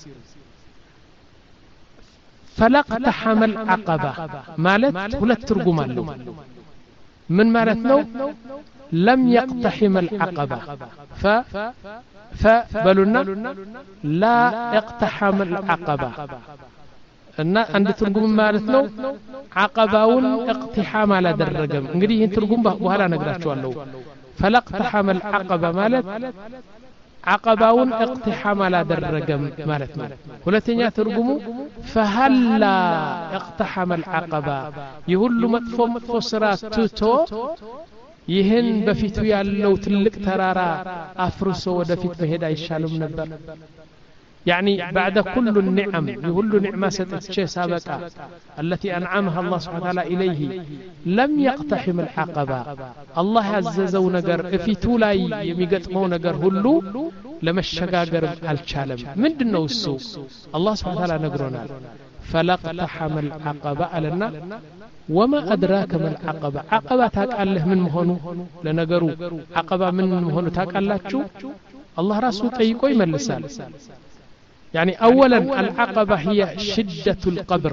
فلقتحم العقبة ማለት ሁለት ትርጉም አለው ምን ማለት ነው لم يقتحم العقبة ف فبلنا لا اقتحم العقبة እና አንድ ትርጉም ማለት ነው عقباውን اقتحام አላደረገም እንግዲህ ይህን ትርጉም በኋላ ነግራችኋለሁ فلقتحم العقبة ማለት عقباውን اقتحام አላደረገም ማለት ነው ሁለተኛ ትርጉሙ فهلا اقتحم العقبة ይሁሉ መጥፎ መጥፎ ስራ ትቶ ይህን በፊቱ ያለው ትልቅ ተራራ አፍርሶ ወደፊት መሄድ አይሻልም ነበር يعني بعد كل النعم يقول نعمة ستتشي سابقا التي أنعمها الله سبحانه وتعالى إليه لم يقتحم العقبة الله عززو نقر في تولاي يميقتمو نقر هلو لما الشقاقر الشالم من دنو السوء الله سبحانه وتعالى نقرنا فلقتحم العقبة لنا وما أدراك من العقبة عقبة تاكالله من مهونو لنقرو عقبة من مهونو تاكالله شو الله رسول تيكو يملسال يعني أولا العقبة هي شدة القبر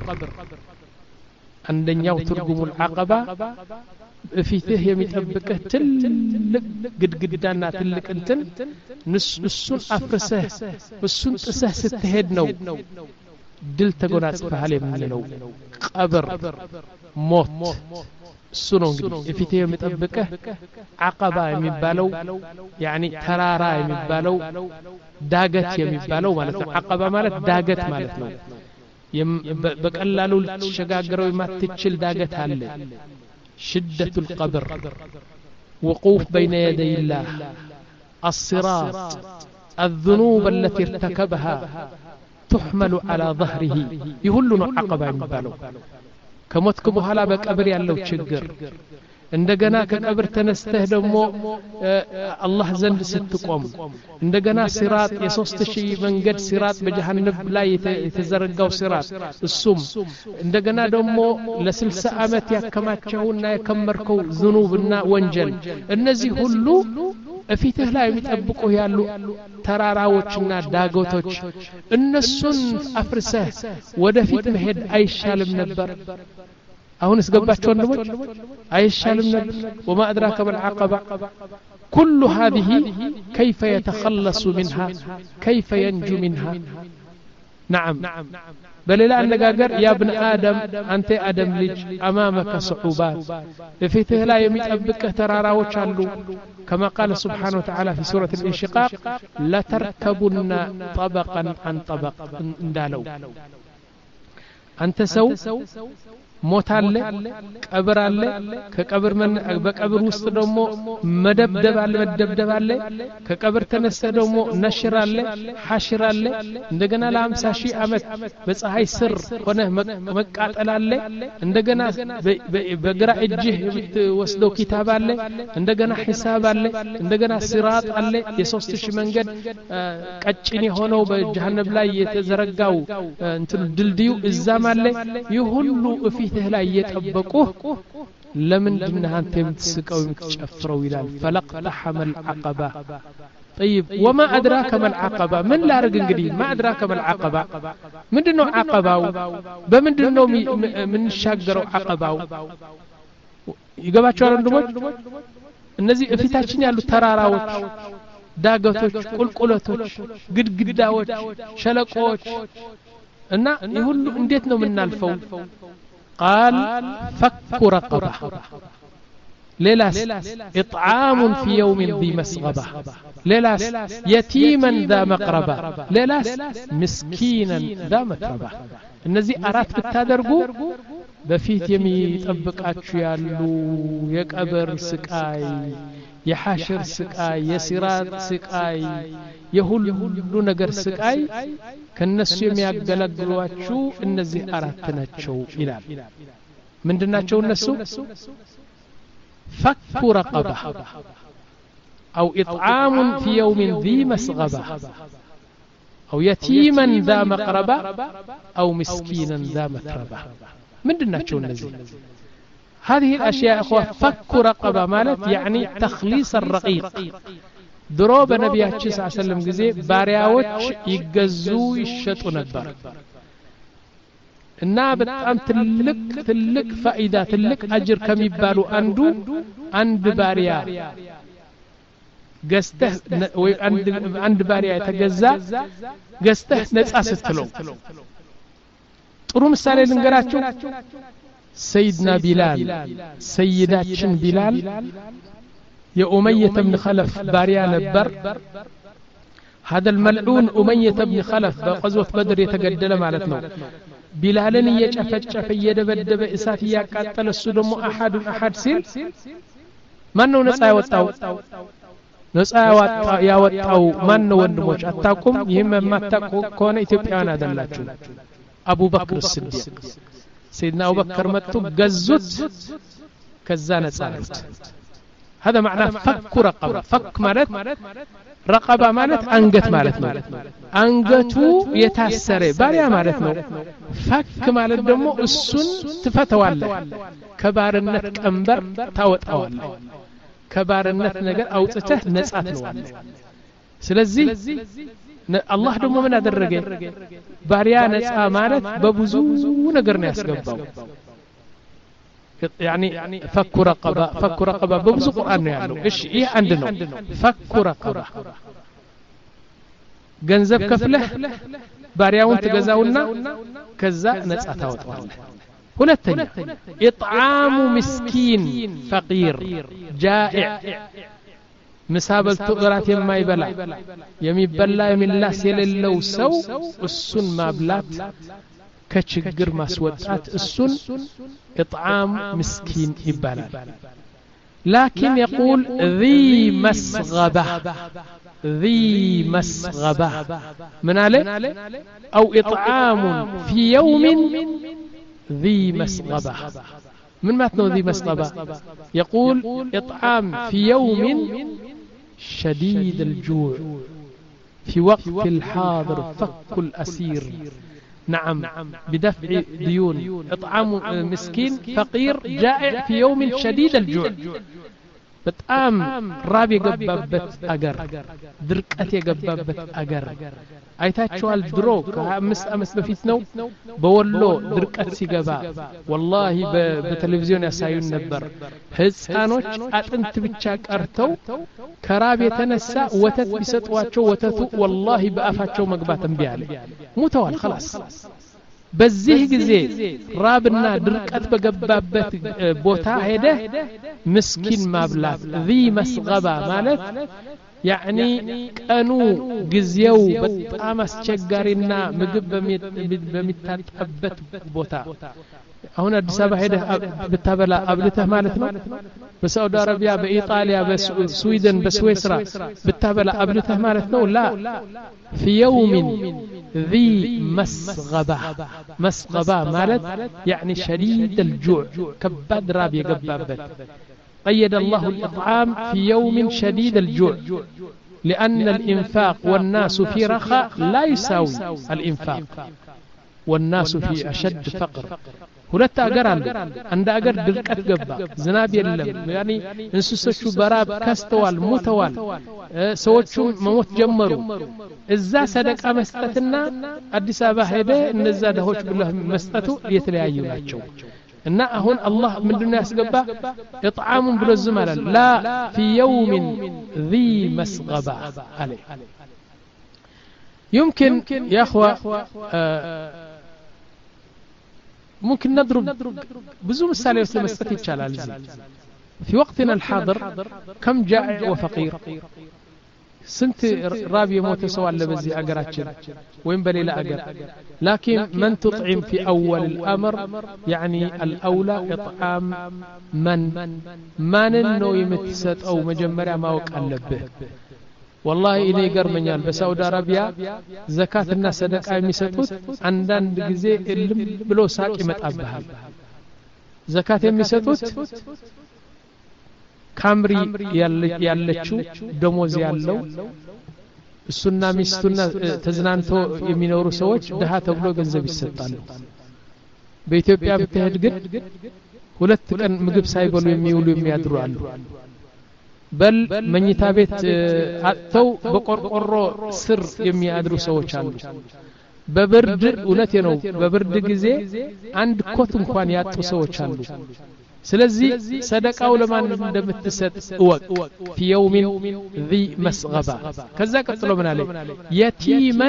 عندنا ترجم العقبة في ته يمتبكه تلك قد قدانا تلك انتن نسون أفرسه نسون تسه ستهدنو دل تقناس فهالي مننو قبر موت سنو في ته يمتبكه عقبة يمبالو يعني ترارا يمبالو داغت يمبالو مالتنا عقبة مالت داغت مالتنا በቀላሉ ልትሸጋገረው የማትችል ዳገት አለ شدة القبر وقوف بين يدي الله الصراط الذنوب التي ارتكبها تحمل على ظهره يهلنا عقبة يمبالو كموتك بحالا بقبر ያለው ችግር እንደገና ከቀብር ተነስተህ ደግሞ አላህ ዘንድ ስትቆም እንደገና ሲራጥ የሶስት ሺህ መንገድ ሲራጥ በጀሃነም ላይ የተዘረጋው ሲራጥ እሱም እንደገና ደግሞ ለ60 አመት ያከማቸውና የከመርከው ዝኑብና ወንጀል እነዚህ ሁሉ እፊትህ ላይ የሚጠብቁ ያሉ ተራራዎችና ዳገቶች እነሱን አፍርሰህ ወደፊት መሄድ አይሻልም ነበር አሁን እስገባቸው ወንድሞች አይሻልም ነበር وما ادراك ما العقبه كل هذه كيف يتخلص منها كيف ينجو منها نعم بللا النغاغر يا ابن ادم انت ادم لج امامك صعوبات فيته لا يميطبقه تراراዎች አሉ كما قال سبحانه وتعالى في سوره الانشقاق لا تركبن طبقا عن طبق እንዳለው አንተ ሰው ሞት አለ ቀብር አለ ከቀብር በቀብር ውስጥ ደግሞ መደብደብ አለ መደብደብ አለ ከቀብር ተነሰ ደግሞ ነሽር አለ ሐሽር አለ እንደገና ለ50 ሺህ አመት በፀሐይ ስር ሆነ መቃጠል አለ እንደገና በግራ እጅህ የምትወስደው ኪታብ አለ እንደገና ሒሳብ አለ እንደገና ሲራጥ አለ የሶስት ሺህ መንገድ ቀጭን የሆነው በጀሃነም ላይ የተዘረጋው እንትን ድልድዩ እዛም አለ ይሁሉ እፊ ላይ يطبقوه لمن دنها انت يمتسقوا يمتشفروا ይላል فلقتحم العقبة طيب وما ادراك ما العقبة من لا رግ እንግዲህ ما ادراك ما العقبة ምንድነው عقباው በምንድነው ምን ሻገረው عقباው ይገባቸዋል ወንድሞች እነዚህ እፊታችን ያሉ ተራራዎች ዳገቶች ቁልቁለቶች ግድግዳዎች ሸለቆዎች እና ይሁሉ እንዴት ነው ምናልፈው قال فك رقبة ليلاس إطعام في يوم ذي مسغبة ليلاس يتيما ذا مقربة ليلاس مسكينا ذا متربة النزي أرات بتادرقو بفيت يمي يطبقاتشو يالو يقبر سكاي يحاشر سكاي يسيرات سكاي يهول ሁሉ ነገር ስቃይ ከነሱ የሚያገለግሏችሁ እነዚህ አራት ናቸው ይላል ምንድናቸው እነሱ فك رقبة أو إطعام في يوم ذي مسغبة أو يتيما ذا مقربة أو مسكينا ذا متربة ምንድናቸው እነዚህ هذه الأشياء أخوة فك رقبة مالت يعني تخليص الرقيق ድሮ በነቢያችን ሰለላሁ ዐለይሂ ወሰለም ጊዜ ባሪያዎች ይገዙ ይሸጡ ነበር እና በጣም ትልቅ ትልቅ ፋይዳ ትልቅ አጅር ከሚባሉ አንዱ አንድ ባሪያ ገዝተህ ወይ አንድ አንድ ባሪያ የተገዛ ገዝተህ ነፃ ስትለው ጥሩ ምሳሌ ልንገራችሁ ሰይድና ቢላል ሰይዳችን ቢላል يا بن خلف باريا نبر هذا الملعون أمية بن خلف بغزوة بدر يتقدل مالتنا بلالن يجفجف يدبدب إساتي يقاتل السدم أحد أحد سير منو نسعى وطاو نسعى يا وطاو منو وندموش أتاكم يهم ما تاكو كون إثيوبيانا دلاتشو أبو بكر الصديق سيدنا أبو بكر متو قزوت كزانة سالت هذا معناه فك رقبة فك مالت رقبة مالت أنقت مالت مالت أنقتو يتاسري باريا مالت نو فك مالت دمو السن تفتوالله كبارنت كأنبر تاوت أوالله كبارنت نقر أو تته نسعت نوالله سلزي الله دمو من هذا الرقين باريا نسعى مالت ببزو نقر ناس قبضاو يعني فك رقبة فك رقبة ببزو قرآن يعني إيش إيه عندنا فك رقبة جنزب كفله بارياون تجزاونا كذا نسأتاوت والله هنا التاني إطعام مسكين فقير جائع مسابل تقرات يما يبلع يمي بلا يمي الله سيل اللو سو السن ما بلات كشجر مسوطات السن إطعام مسكين إبالال لكن يقول ذي مسغبة ذي مسغبة من عليه أو إطعام في يوم ذي مسغبة من ماتنو ذي مسغبة يقول إطعام في يوم شديد الجوع في وقت الحاضر فك الأسير نعم بدفع ديون إطعام مسكين فقير جائع في يوم شديد الجوع بتأم راب يقببت أجر دركت يقببت أجر አይታችኋል ድሮ ከአምስት አመት በፊት ነው በወሎ ድርቀት ሲገባ والله በቴሌቪዥን ያሳዩን ነበር ህፃኖች አጥንት ብቻ ቀርተው ከራብ የተነሳ ወተት ቢሰጧቸው ወተቱ والله በአፋቸው መግባት እምቢ አለ ሞተዋል خلاص በዚህ ጊዜ ራብና ድርቀት በገባበት ቦታ ሄደ ምስኪን ማብላት ذي مسغبة ማለት يعني كانوا جزيو بتام اسچغارينا ምግብ በሚታጠበት ቦታ አሁን አዲስ አበባ ሄደ ብታበላ አብልተህ ማለት ነው በሳውዲ አረቢያ በኢጣሊያ በስዊድን በስዊስራ ብታበላ አብልተህ ማለት ነው لا في يوم ذي مسغبة مسغبة ማለት يعني شديد الجوع كبد راب يقبابت قيد الله الإطعام في يوم شديد الجوع لأن الإنفاق والناس في رخاء لا يساوي الإنفاق والناس في أشد فقر ሁለት አገር አለ አንድ አገር ድርቀት ገባ ዝናብ የለም ያኒ እንስሶቹ በራብ ከስተዋል ሞተዋል ሰዎቹ መሞት ጀመሩ እዛ ሰደቃ መስጠትና አዲስ አበባ ሄደ እነዛ ደሆች ብለህ መስጠቱ የተለያዩ ናቸው እና አሁን አላህ ምንድነው ያስገባ ኢጥዓሙን ብሎ ዝም አለ لا في يوم ذي مسغبة عليه يمكن يا اخوه ممكن نضرب بزوم السالف لمسكت يتشالال في وقتنا الحاضر كم جائع وفقير سنت رابي موت سوال لبزي أجراتشن وين بليل أجر لكن من تطعم في أول الأمر يعني الأولى إطعام من من إنه يمتسد أو مجمرة ما وقلب به والله إني قرمنيال بسعودة عربية زكاة الناس صدقة يمسطوت عندن جزء اللي بلو ساق يمتأبها زكاة يمسطوت ካምሪ ያለችው ደሞዝ ያለው እሱና ሚስቱና ተዝናንቶ የሚኖሩ ሰዎች ደሃ ተብሎ ገንዘብ ይሰጣሉ በኢትዮጵያ ብትሄድ ግን ሁለት ቀን ምግብ ሳይበሉ የሚውሉ የሚያድሩ አሉ በል መኝታ ቤት አጥተው በቆርቆሮ ስር የሚያድሩ ሰዎች አሉ በብርድ እውነቴ ነው በብርድ ጊዜ አንድ ኮት እንኳን ያጡ ሰዎች አሉ ስለዚህ ሰደቃው ለማን እንደምትሰጥ እወቅ في يوم ذي مسغبة ከዛ ቀጥሎ ምን አለ يتيما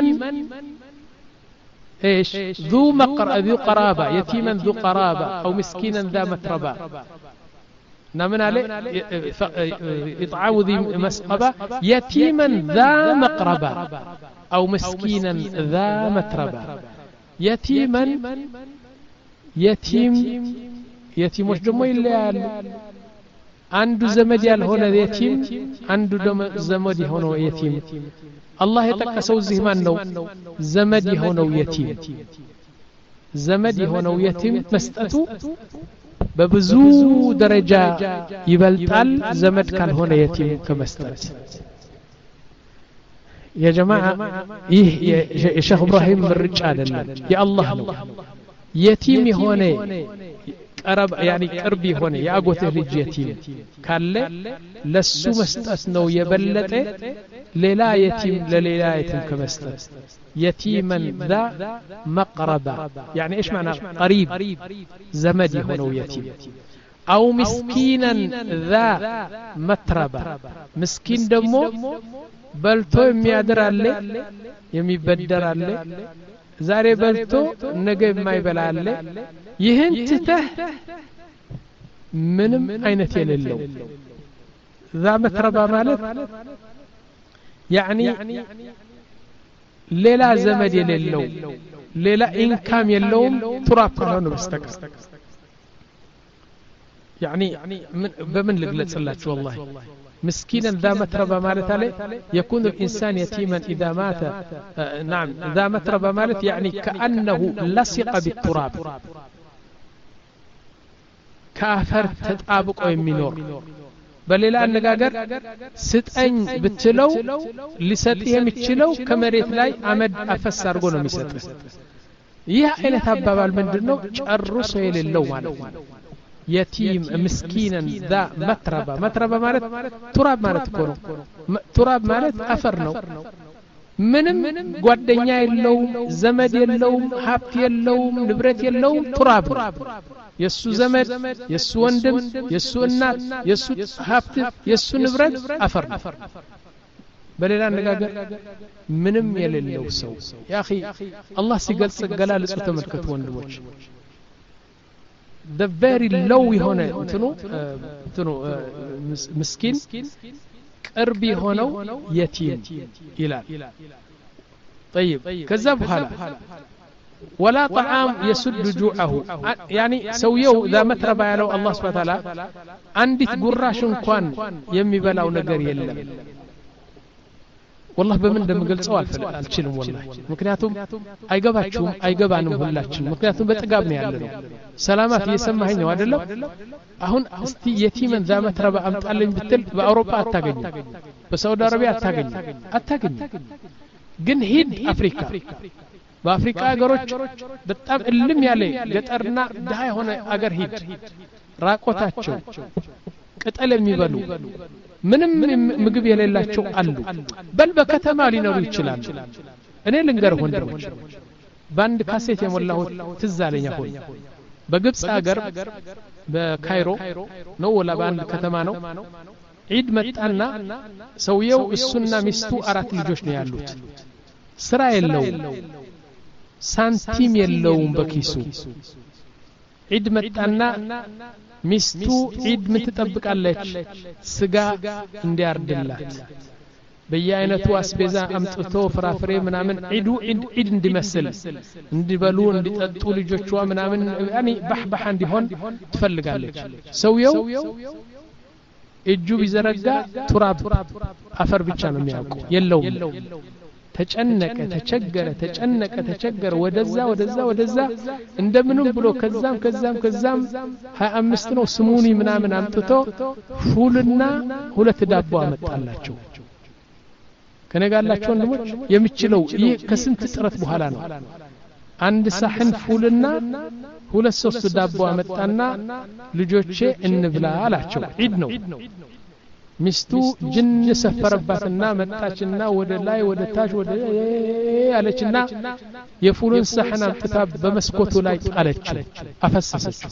ايش ذو مقر ذو قرابة يتيما ذو قرابة او مسكينا ذا متربة نمن عليه إطعام ذي مسغبة يتيما ذا مقربة او مسكينا ذا متربة يتيما يتيم يتيموش دمو يليال عنده زمد يالهون يتيم عنده زمد يهونه يتيم الله يتكسو الزهمان نو زمد يهونه يتيم زمد يهونه يتيم مستأتو ببزو درجة يبلتال زمد كان هنا يتيم كمستأت يا جماعة إيه يا شيخ إبراهيم من الرجال يا الله نو يتيم يهونه قرب يعني قربي هونه يا اغوته ልጅ يتيم ካለ ለሱ መስጠት ነው የበለጠ ሌላ يتيم ለሌላ يتيم ከመስጠት يتيما ذا مقربة يعني ايش معنى قريب زمد هونه يتيم او مسكينا ذا متربة مسكين دمو በልቶ የሚያድር አለ የሚበደር አለ ዛሬ በልቶ ነገ የማይበላ አለ ይህን ትተህ ምንም አይነት የሌለው ذا متربة ማለት يعني ሌላ ዘመድ የሌለው ሌላ ኢንካም የለውም ቱራብ ካልሆነ በስተቀር يعني بمن لقلتلاችሁ والله مسكينا ذا متربة مالت عليه يكون الإنسان يتيما إذا مات آه نعم ذا متربة مالت يعني كأنه لصق بالتراب كافر تطابق ويمنور بل لا النجاجر ستأن بتلو لستيه متشلو كمريت لاي عمد أفسر قولهم يستر يا إلى تبابال من دنو الرسول للو مالت يتيم مسكينا ذا متربة متربة مالت تراب مالت كونو تراب مالت أفرنو منم قدنيا اللوم زمد اللوم حبت اللوم نبرت اللوم تراب يسو زمد يسو وندم يسو النات يسو حبت يسو نبرت أفر بلنا نقاقر منم يللو سو يا أخي الله سيقل سقلال ستملكت وندموش the very low هنا انتنو انتنو مسكين قربي هونو يتيم إلى طيب كذب هذا ولا طعام يسد جوعه يعني سويه ذا متربا يلو الله سبحانه وتعالى عندي قراش كوان يمي بلاو نقر يلم والله بمن دم قلت سؤال فالشلم والله مكنياتهم اي قباتشهم اي قبانهم هلاتشم مكنياتهم بتقابني يعلنوا سلامات يسمى هنا وادلو اهون استي يتيما ذا متربا امتعلم بالتل بأوروبا اتاقني بسعود عربية اتاقني اتاقني قن هيد افريكا بافريكا اقروش بتاب اللم يالي قطرنا دهاي هنا اقر هيد راقوتاتشو قتلم يبلو ምንም ምግብ የሌላቸው አሉ በል በከተማ ሊኖሩ ይችላል እኔ ልንገርህ ወንድሞች ባንድ ካሴት የሞላሁት ትዝ አለኝ አሁን በግብጽ ሀገር በካይሮ ነው ወላ ባንድ ከተማ ነው ዒድ መጣና ሰውየው እሱና ሚስቱ አራት ልጆች ነው ያሉት ስራ የለውም ሳንቲም የለውም በኪሱ ዒድ መጣና ሚስቱ ዒድ ምን ትጠብቃለች ስጋ እንዲያርድላት በየአይነቱ አስቤዛ አምጥቶ ፍራፍሬ ምናምን ዒዱ ዒድ እንዲመስል እንዲበሉ እንዲጠጡ ልጆቿ ምናምን ያኒ ባህባህ እንዲሆን ትፈልጋለች ሰውየው እጁ ቢዘረጋ ቱራብ አፈር ብቻ ነው የሚያውቀው የለውም ተጨነቀ ተቸገረ ተጨነቀ ተቸገረ ወደዛ ወደዛ ወደዛ እንደምንም ብሎ ከዛም ከዛም ከዛም ሃያ አምስት ነው ስሙኒ ምናምን አምጥቶ ፉልና ሁለት ዳቦ አመጣላቸው ከነጋላቸው ወንድሞች የሚችለው ይህ ከስንት ጥረት በኋላ ነው አንድ ሳህን ፉልና ሁለት ሶስት ዳቦ አመጣና ልጆቼ እንብላ አላቸው ዒድ ነው ሚስቱ ጅን ሰፈረባትና መጣችና ወደ ላይ ወደ ታች ወደ ያለችና የፉሉን ሳህን አምጥታ በመስኮቱ ላይ ጣለችው አፈሰሰችው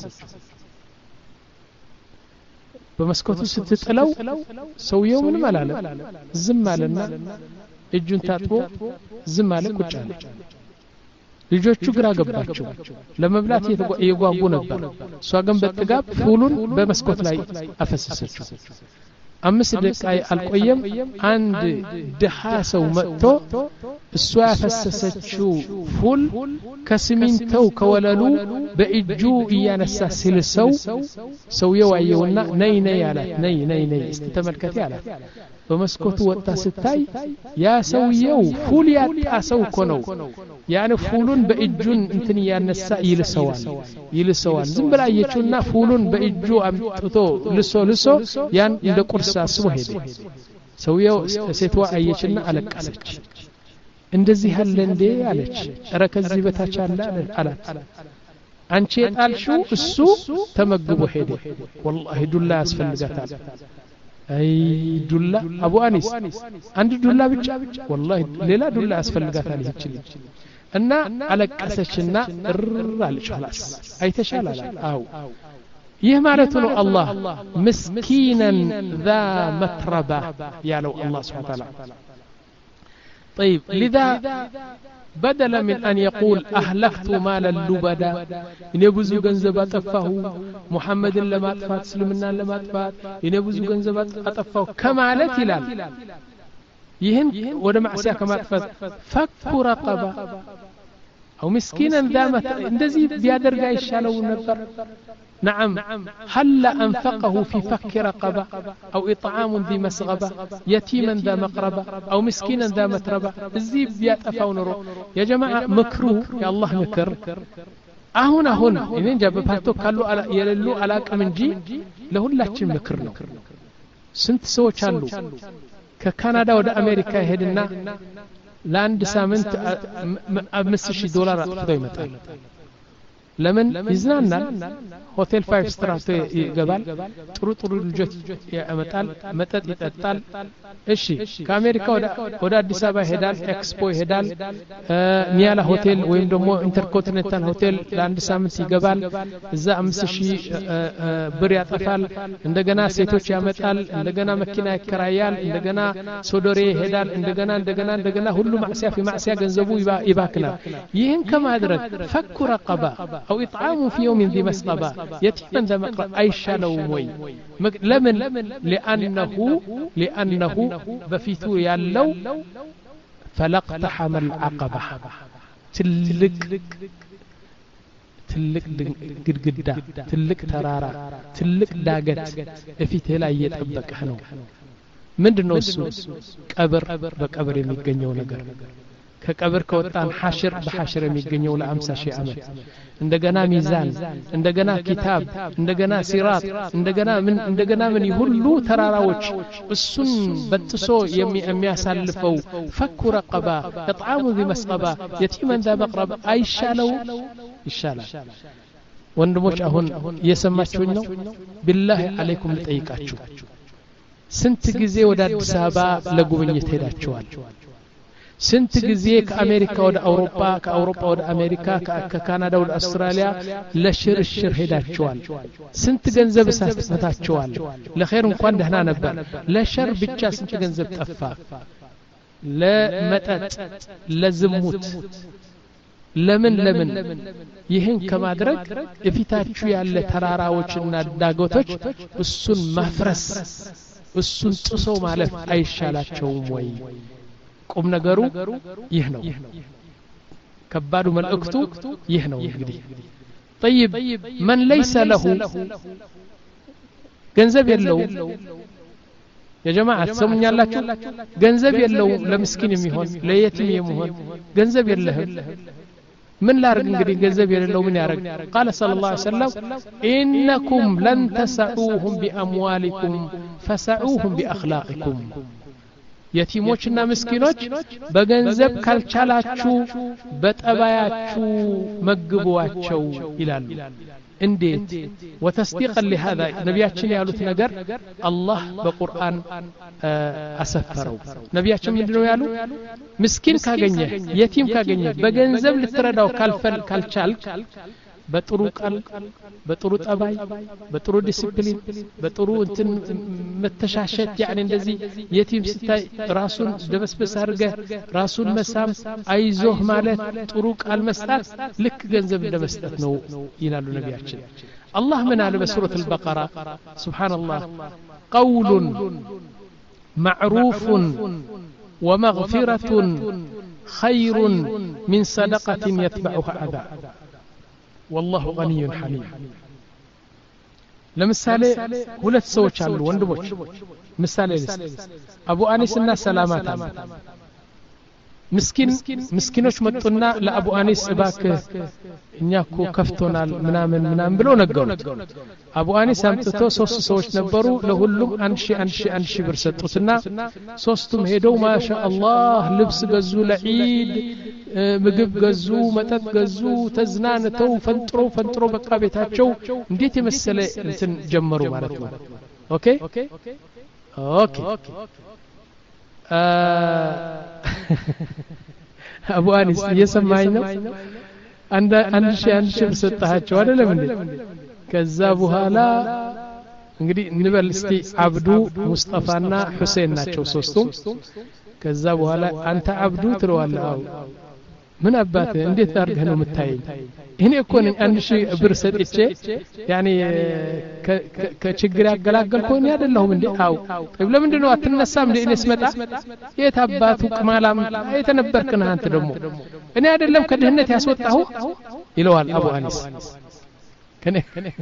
በመስኮቱ ስትጥለው ሰውየው ምንም አላለም ዝም አለና እጁን ታጥቦ ዝም አለ ቁጭ አለ ልጆቹ ግራ ገባቸው ለመብላት እየጓጉ ነበር እሷ ግን በጥጋብ ፉሉን በመስኮት ላይ አፈሰሰችው አምስት ደቂቃ አልቆየም አንድ ድሃ ሰው መጥቶ እሷ ያፈሰሰችው ፉል ከስሚንተው ከወለሉ በእጁ እያነሳ ሲልሰው ሰውየው አየውና ነይ ነይ አላት ነይ ነይ ነይ እስቲ ተመልከቲ አላት በመስኮቱ ወጣ ስታይ ያ ሰውየው ፉል ያጣ ሰው እኮ ነው ያኔ ፉሉን በእጁን እንትን ያነሳ ይልሰዋል ይልሰዋል ዝም ብላ አየችውና ፉሉን በእጁ አምጥቶ ልሶ ልሶ ያን እንደ ቁርስ አስቦ ሄደ ሰውየው ሴትዋ አየችና አለቀሰች እንደዚህ ያለ እንዴ አለች ኧረ ከዚህ በታች አለ አላት አንቺ የጣልሽው እሱ ተመግቦ ሄደ والله ዱላ ያስፈልጋታል አይ ዱላ አቡ አኒስ አንድ ዱላ ብቻ والله ሌላ ዱላ ያስፈልጋታል ይችላል እና አለቀሰችና እራለች خلاص አይተሻል አላት አው ይህ ማለት ነው አላህ ምስኪናን ذا متربة ያለው አላህ Subhanahu Wa Ta'ala طيب لذا بدلا من أن يقول أهلكت مال اللبدا إن يبزو جنزب أطفاه محمد لما أطفات سلمنا لما أطفات إن يبزو جنزب أطفاه كما على تلال يهن ودمع سيا كما أطفات فك رقبة أو مسكينا ذا እንደዚህ ቢያደርግ አይሻለው ነበር نعم هل أنفقه في فك رقبة أو إطعام ذي مسغبة يتيما ذا مقربة أو مسكينا ذا متربة الزيب بيأتفاو نرو يا جماعة مكرو يا الله مكر أهنا هنا إنين جاب باتو قالوا على يللو على كمنجي لهولاتشن مكر ነው ስንት ሰዎች አሉ ከካናዳ ወደ አሜሪካ ሄድና ለአንድ ሳምንት አምስት ሺህ ዶላር አጥፍተው ይመጣል ለምን ይዝናናል ሆቴል ፋይቭ ስታር ይገባል ጥሩ ጥሩ ልጆች ያመጣል መጠጥ ይጠጣል እሺ ከአሜሪካ ወደ ወደ አዲስ አበባ ሄዳል ኤክስፖ ሄዳል ኒያላ ሆቴል ወይም ደግሞ ኢንተርኮንቲኔንታል ሆቴል ለአንድ ሳምንት ይገባል እዛ አምስት ሺህ ብር ያጠፋል እንደገና ሴቶች ያመጣል እንደገና መኪና ይከራያል እንደገና ሶዶሬ ይሄዳል እንደገና እንደገና እንደገና ሁሉ ማዕሲያ في ማዕሲያ ገንዘቡ ይባክናል ይህን ከማድረግ ፈኩ ረቀባ أو إطعام في يوم ذي مسغبة يتيما ذا مقربة أيشا لوموي لمن لأنه لأنه بفيتو يالو فلقتحم العقبة تلق تلق قدقدا تلق ترارا تلق داقت فيته لا يتأبك حنو من دنوسو قبر بقبر يميقنيو نقر ከቀብር ከወጣን ሐሽር በሐሽር የሚገኘው ለአምሳ ሺህ ዓመት እንደገና ሚዛን እንደገና ኪታብ እንደገና ሲራጥ እንደገና ምን እንደገና ምን ይሁሉ ተራራዎች እሱን በጥሶ የሚያሳልፈው ፈኩ ረቀባ ኢጥዓሙ ቢመስቀባ የቲመን ذا መቅረብ አይሻለው ይሻላል ወንድሞች አሁን እየሰማችሁኝ ነው ቢላሂ አለይኩም ልጠይቃችሁ ስንት ጊዜ ወደ አዲስ አበባ ለጉብኝት ሄዳችኋል ስንት ጊዜ ከአሜሪካ ወደ አውሮፓ ከአውሮፓ ወደ አሜሪካ ከካናዳ ወደ አውስትራሊያ ለሽርሽር ሄዳችኋል ስንት ገንዘብ ሳትመታችኋል ለኸይር እንኳን ደህና ነበር ለሸር ብቻ ስንት ገንዘብ ጠፋ ለመጠጥ ለዝሙት ለምን ለምን ይህን ከማድረግ እፊታችሁ ያለ ተራራዎችና ዳገቶች እሱን ማፍረስ እሱን ጥሶ ማለፍ አይሻላቸውም ወይ ቁም ነገሩ ይህ ነው ከባዱ መልእክቱ ይህ ነው እንግዲህ طيب من ليس له ገንዘብ የለው يا جماعه ተሰሙኛላችሁ ገንዘብ የለው ለምስኪን የሚሆን ለየቲም የሚሆን ገንዘብ የለህም من لارق እንግዲህ ገንዘብ የሌለው ምን ያረግ قال صلى الله عليه وسلم انكم لن تسعوهم باموالكم فسعوهم باخلاقكم የቲሞችና ምስኪኖች በገንዘብ ካልቻላችሁ በጠባያችሁ መግቧቸው ይላሉ እንዴት وتصديقا لهذا ነብያችን ያሉት ነገር አላህ በቁርአን አሰፈረው ነብያችን ምንድነው ያሉ ምስኪን ካገኘ የቲም ካገኘ በገንዘብ ልትረዳው ካልፈል ካልቻልክ በጥሩ ቃል በጥሩ ጠባይ በጥሩ ዲሲፕሊን በጥሩ እንትን መተሻሸት يعني እንደዚህ የቲም ስታይ ራሱን ደበስበስ አድርገ ራሱን መሳም አይዞህ ማለት ጥሩ ቃል መስጠት ልክ ገንዘብ እንደመስጠት ነው ይላሉ ነብያችን አላህ ምን አለ በሱረቱ አልበቀራ ሱብሃንአላህ قول معروف ومغفرة خير من صدقة يتبعها أذى والله غني حليم ለምሳሌ ሁለት ሰዎች አሉ ወንድሞች ምሳሌ ልስ አቡ አኒስ እና ሰላማት አሉ ምስኪን ምስኪኖች መጡና ለአቡ አኒስ እባክህ እኛኮ ከፍቶናል ምናምን ምናምን ብለው ነገሩት አቡ አኒስ አምጥቶ ሶስት ሰዎች ነበሩ ለሁሉም አንድ ሺህ አንድ ሺህ አንድ ሺህ ብር ሰጡትና ሶስቱም ሄደው ማሻአላህ ልብስ ገዙ ለዒድ ምግብ ገዙ መጠጥ ገዙ ተዝናንተው ፈንጥሮ ፈንጥሮ በቃ ቤታቸው እንዴት የመሰለ እንትን ጀመሩ ማለት ነው ኦኬ ኦኬ አቡ አኒስ እየሰማኝ ነው አንድ አንድ ሺህ አንድ ሺህ ሰጣቸው አይደለም እንዴ ከዛ በኋላ እንግዲህ እንበል እስቲ አብዱ ሙስጠፋና ሁሴን ናቸው ሶስቱም ከዛ በኋላ አንተ አብዱ ትለዋለህ አው ምን አባቴ እንዴት አድርገህ ነው የምታየኝ እኔ እኮ ነኝ አንድ ሺህ ብር ሰጥቼ ያኒ ከችግር ያገላገልኩ እኔ አይደለሁም እንዴ አው طيب ለምንድን ነው አትነሳም እንዴ እኔ ስመጣ የት አባቱ ቅማላም የተነበርክና አንተ ደግሞ እኔ አይደለም ከድህነት ያስወጣሁ ይለዋል አቡ አኒስ ከኔ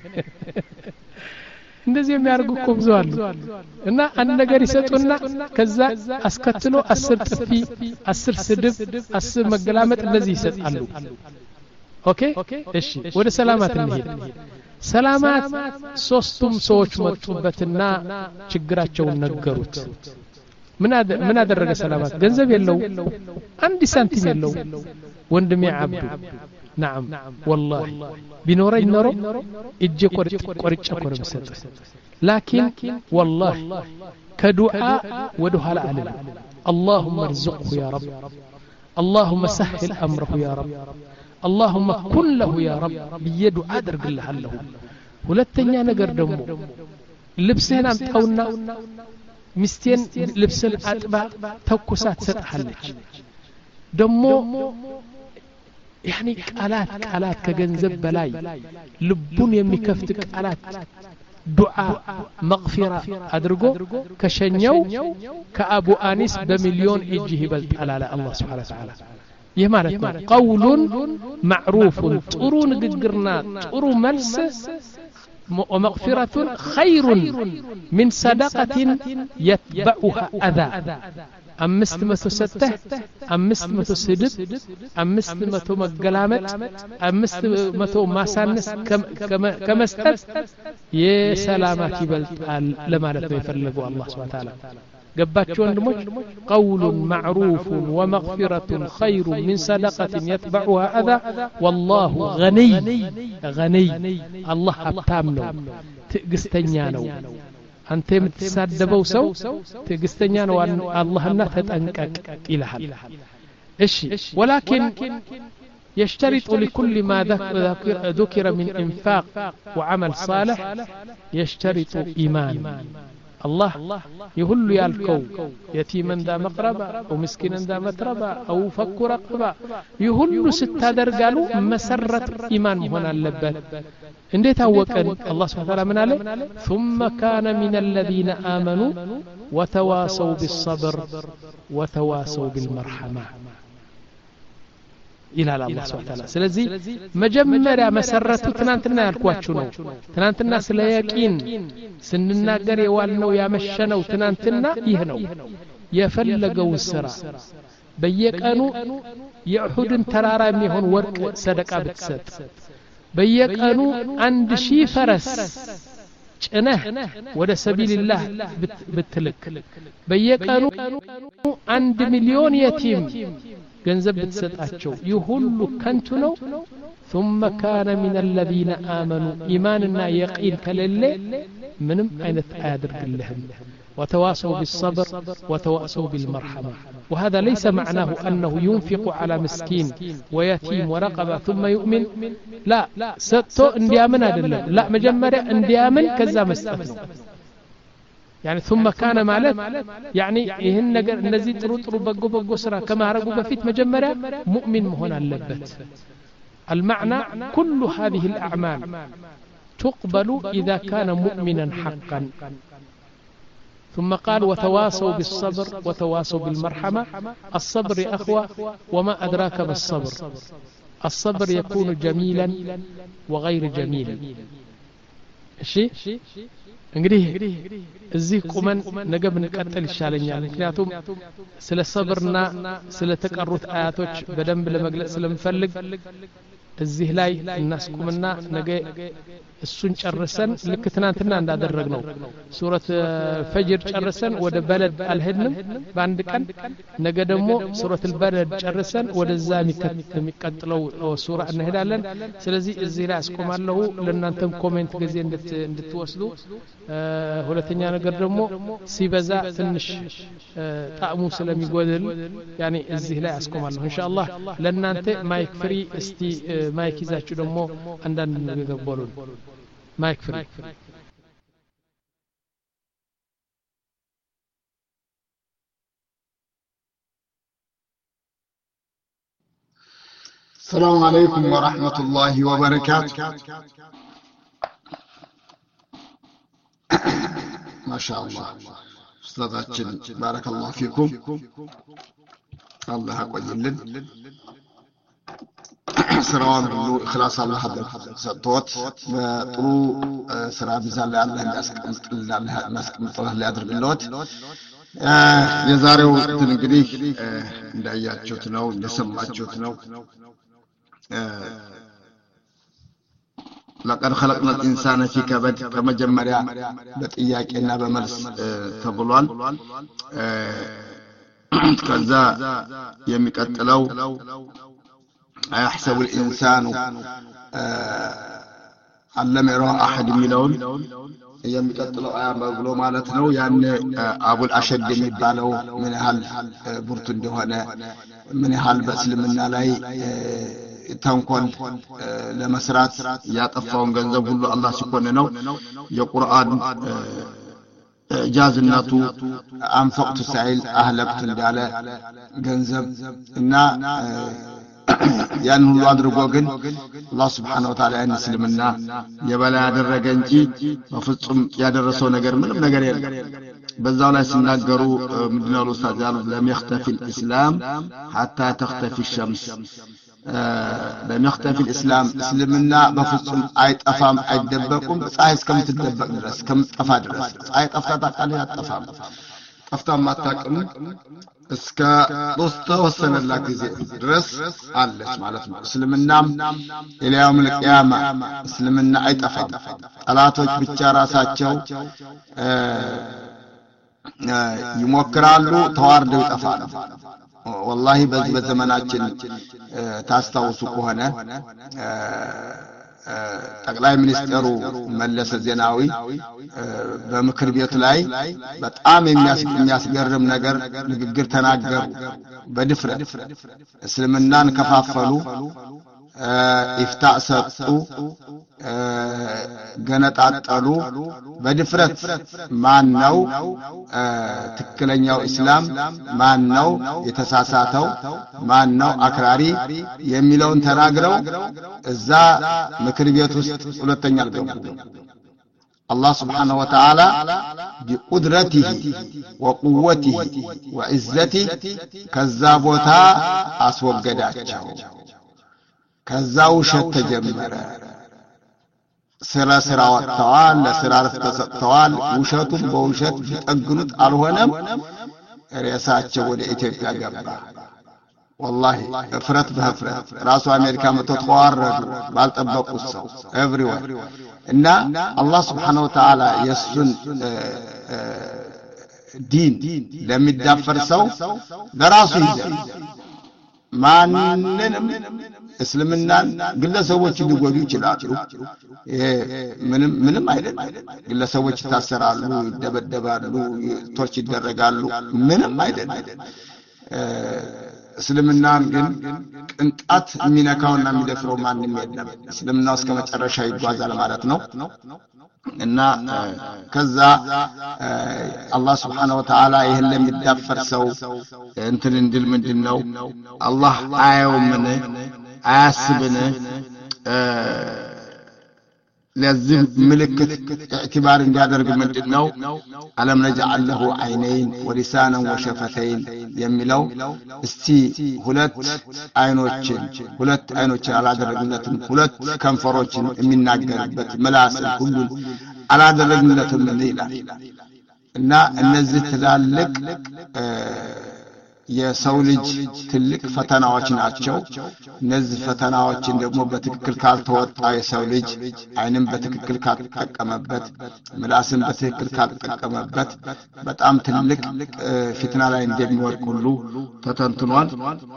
እንደዚህ የሚያርጉ እኮ ብዙ አሉ እና አንድ ነገር ይሰጡና ከዛ አስከትሎ አስር ጥፊ አስር ስድብ አስር መገላመጥ እንደዚህ ይሰጣሉ ኦኬ እሺ ወደ ሰላማት እንሄድ ሰላማት ሶስቱም ሰዎች መጡበትና ችግራቸውን ነገሩት ምን ምን አደረገ ሰላማት ገንዘብ የለው አንድ ሳንቲም የለው ወንድሜ አብዱ نعم والله بنوري نورو اجي قرጭ قرጭ እኮ ነው ሰጠ لكن والله كدعاء ودها العلم اللهم ارزقه يا رب اللهم سهل امره يا رب اللهم كن له يا رب بيد ادرج له له ሁለተኛ ነገር ደግሞ ልብስህን አምጣውና ሚስቴን ልብስን አጥባ ተኩሳት ሰጣለች ደግሞ يعني قالات قالات كجنزب بلاي لبون يمكفت قالات دعاء مغفرة أدرجو كشنيو كأبو آنيس بمليون إجيه بلتعالى على الله سبحانه وتعالى يمالتنا قول معروف ترون قرنا ترو ملس ومغفرة خير من صدقة يتبعها أذى أمست متو سته أمست متو سدب أمست متو مقلامت أمست متو ماسانس كم كم كمستت يا سلامات يبلت لما لا يفرلقوا الله سبحانه وتعالى قباتشو وندموج قول معروف ومغفرة خير من صدقة يتبعها أذى والله غني غني الله حبتامنو تقستنيانو أنت متصدبوا سو تقستنيان وأن الله النفت أنكك إلهال إشي ولكن يشترط لكل ما ذكر, ذكر من إنفاق وعمل صالح يشترط إيمان الله يهل يالكو يتيما ذا مقربة أو مسكينا ذا متربة أو فك رقبة يهل ستة درقالو مسرة إيمان هنا اللبات انديت هوكن الله سبحانه وتعالى من عليه ثم كان من الذين آمنوا وتواصوا بالصبر وتواصوا بالمرحمة إلى الله سبحانه وتعالى سلزي مجمرة مسرته تنانتنا يالكواتشو نو تنانتنا سلايقين سننا قري والنو يا مشنو تنانتنا يهنو يفلقوا السرا بيقانو يعهدن ترارا ميهون ورق صدقة بتسد بيقانو عند شي فرس ጭነህ ወደ ሰቢልላህ ብትልክ በየቀኑ አንድ ሚሊዮን የቲም ገንዘብ ብትሰጣቸው ይሁሉ ከንቱ ነው ثم كان من الذين آمنوا إيماننا يقين كلله منم أين أيادرجلهم وتواصوا بالصبر وتواصوا بالمرحمة وهذا ليس معناه أنه ينفق على مسكين ويتيم ورقبة ثم يؤمن لا ستو انديامن أدلم لا مجمرة انديامن كذا مستثنو يعني ثم كان مالت يعني إهن نزيد رطر بقو بقو سرا كما رقوا بفيت مجمرة مؤمن هنا اللبت المعنى كل هذه الأعمال تقبل إذا كان مؤمنا حقا ثم قال وتواصوا بالصبر وتواصوا بالمرحمة الصبر يا أخوة وما أدراك بالصبر الصبر يكون جميلا وغير جميل شيء እንግዲህ እዚህ ቁመን ነገ ብንቀጥል ይሻለኛል ምክንያቱም ስለ ሰብርና ስለ ተቀሩት አያቶች በደንብ ለመግለጽ ስለምፈልግ እዚህ ላይ እናስቁምና ነገ እሱን ጨርሰን ልክ ትናንትና እንዳደረግነው ሱረት ፈጅር ጨርሰን ወደ በለድ አልሄድንም በአንድ ቀን ነገ ደግሞ ሱረት البلد ጨርሰን ወደዛ የሚቀጥለው ሱራ እንሄዳለን ስለዚህ እዚህ ላይ አስቆማለሁ ለእናንተም ኮሜንት ጊዜ እንድትወስዱ ሁለተኛ ነገር ደግሞ ሲበዛ ትንሽ ጣዕሙ ስለሚጎድል ያኒ እዚህ ላይ አስቆማለሁ ኢንሻአላህ ለእናንተ ማይክ ፍሪ እስቲ ማይክ ይዛችሁ ደግሞ አንዳንድ ነገር በሉን ማይክ ፍሪ السلام عليكم ورحمة الله وبركاته ما شاء الله أستاذاتنا بارك الله فيكم الله يقوي لنا ስራውን ሁሉ ኢኽላስ አላህ ሰጥቶት በጥሩ ስራ ብዛት ላይ አላህ ያስቀምጥልናል ያስቀምጥልናል ያድርግልዎት። የዛሬው እንግዲህ እንዳያችሁት ነው እንደሰማችሁት ነው። لقد خلقنا الإنسان في كبد كما جمريا بطياقنا بملس تبلوان كذا يميقتلو أيحسب الإنسان علم يرى أحد ميلون يميقتلو أيام بلو ማለት ነው ያን አቡል አሸድ የሚባለው ምን ያህል ብርቱ እንደሆነ ምን ያህል በእስልምና ላይ ተንኮል ለመስራት ያጠፋውን ገንዘብ ሁሉ አላህ ሲኮንነው የቁርአን ጃዝነቱ አንፈቅቱ ሳይል አህለክቱ እንዳለ ገንዘብ እና ያን ሁሉ አድርጎ ግን አላህ Subhanahu Wa Ta'ala እስልምና የበላይ ያደረገ እንጂ በፍጹም ያደረሰው ነገር ምንም ነገር የለም። በዛው ላይ ሲናገሩ ምንድነው ኡስታዝ ያሉት ለም يختفي الاسلام حتى تختفي الشمس ለም يختفي الاسلام እስልምና በፍጹም አይጠፋም አይደበቁም ፀሐይ እስከምትደበቅ ድረስ እስከምትጠፋ ድረስ ፀሐይ ጠፍታ ታቃለ አትጠፋም ጠፍታ ማታቀም እስከ ሶስት ወሰነላ ጊዜ ድረስ አለች ማለት ነው። እስልምናም ኢላያም ለቂያማ እስልምና አይጠፋም። ጠላቶች ብቻ ራሳቸው ይሞክራሉ ተዋርደው ይጠፋሉ። والله በዚህ በዘመናችን ታስታውሱ ከሆነ ጠቅላይ ሚኒስትሩ መለስ ዜናዊ በምክር ቤት ላይ በጣም የሚያስገርም ነገር ንግግር ተናገሩ። በድፍረት እስልምናን ከፋፈሉ ኢፍታእ ሰጡ ገነጣጠሉ በድፍረት ማን ነው ትክክለኛው እስላም ማን ነው የተሳሳተው ማን ነው አክራሪ የሚለውን ተናግረው እዛ ምክር ቤት ውስጥ ሁለተኛ አልገቡ። الله سبحانه وتعالى بقدرته وقوته وعزته كذابوتا أسوغداچو كذاو شت تجمره سرا سرا وطوال لسرا رفت سطوال وشتم بوشت بتقنط አልሆነም رئاساچو ወደ ኢትዮጵያ ገባ። والله افرت بهفرت راسو امريكا متو ተዋረዱ ባልጠበቁት ሰው everywhere እና አላህ Subhanahu Wa Ta'ala የሱን ዲን ለሚዳፈር ሰው ለራሱ ይዘን ማንንም እስልምናን ግለሰቦች ሊጎዱ ይችላሉ። ምንም ምንም አይደለም። ግለሰቦች ታሰራሉ ይደበደባሉ ቶርች ይደረጋሉ ምንም አይደለም። እስልምናን ግን ቅንጣት ሚነካውና የሚደፍረው ማንንም የለም። እስልምናው እስከ መጨረሻ ይጓዛል ማለት ነው። እና ከዛ አላህ Subhanahu Wa Ta'ala ይሄን ለሚዳፈር ሰው እንትን እንድል ምንድነው አላህ አያውምን አያስብን ለዚህ ምልክት اعتبار እንዲያደርግ ምንድነው አለም ነجعل له عينين ولسانا وشفتين የሚለው እስቲ ሁለት አይኖችን ሁለት አይኖችን አላደረግነትም ሁለት ከንፈሮችን የሚናገርበት ምላስ ሁሉ አላደረግነትም ይላል። እና እነዚህ ትላልቅ የሰው ልጅ ትልቅ ፈተናዎች ናቸው። እነዚህ ፈተናዎችን ደግሞ በትክክል ካልተወጣ የሰው ልጅ አይንም በትክክል ካልተጠቀመበት ምላስን በትክክል ካልተጠቀመበት በጣም ትልቅ ፍትና ላይ እንደሚወድቅ ሁሉ ተተንትኗል።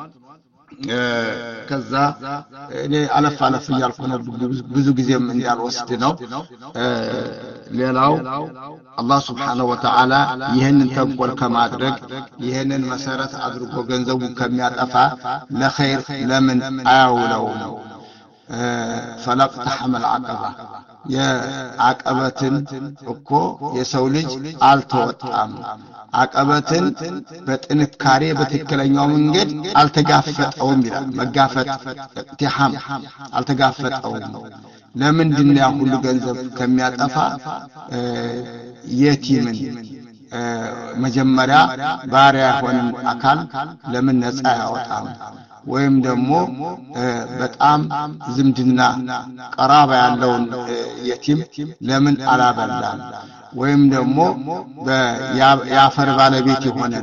ከዛ እኔ አለፍ አለፍ ያልኩ ነው ብዙ ጊዜም እንዳልወስድ ነው። ሌላው አላህ Subhanahu Wa Ta'ala ይሄንን ተንኮል ከማድረግ ይሄንን መሰረት አድርጎ ገንዘቡ ከሚያጠፋ ለኸይር ለምን አያውለው ነው። فلقتحم العقبة يا عقبتن እኮ የሰው ልጅ አልተወጣም عقبتن በጥንካሬ በትክክለኛው መንገድ አልተጋፈጠውም ይላል። መጋፈጥ اقتحام አልተጋፈጠውም። ለምንድነው ያ ሁሉ ገንዘብ ከሚያጠፋ የቲምን መጀመሪያ ባሪያ ሆነን አካል ለምን ነፃ ያወጣም? ወይም ደግሞ በጣም ዝምድና ቀራባ ያለውን የቲም ለምን አላበላም ወይም ደግሞ በያፈር ባለቤት የሆነ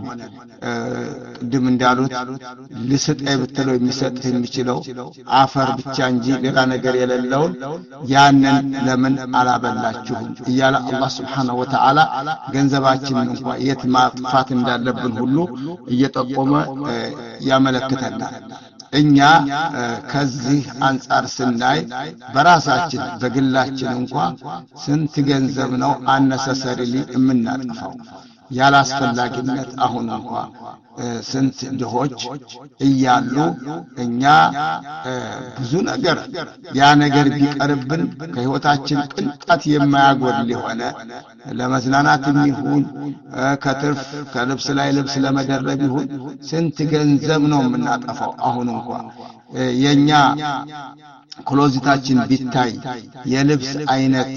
ቅድም እንዳሉት ልስጠይ ብትለው የሚሰጥህ የሚችለው አፈር ብቻ እንጂ ሌላ ነገር የሌለው ያንን ለምን አላበላችሁም እያለ አላህ Subhanahu Wa Ta'ala ገንዘባችንን እንኳን የት ማጥፋት እንዳለብን ሁሉ እየጠቆመ ያመለክተናል እኛ ከዚህ አንፃር ስናይ በራሳችን በግላችን እንኳን ስንት ገንዘብ ነው አነሰሰሪሊ የምናጠፋው ያላስፈላጊነት አሁን እንኳን ስንት ድሆች እያሉ እኛ ብዙ ነገር ያ ነገር ቢቀርብን ከህይወታችን ቅንጣት የማያጎድል ሆነ ለመዝናናት የሚሆን ከትርፍ ከልብስ ላይ ልብስ ለመደረብ ይሁን ስንት ገንዘብ ነው የምናጠፋው አሁን እንኳን የኛ ክሎዚታችን ቢታይ የልብስ አይነት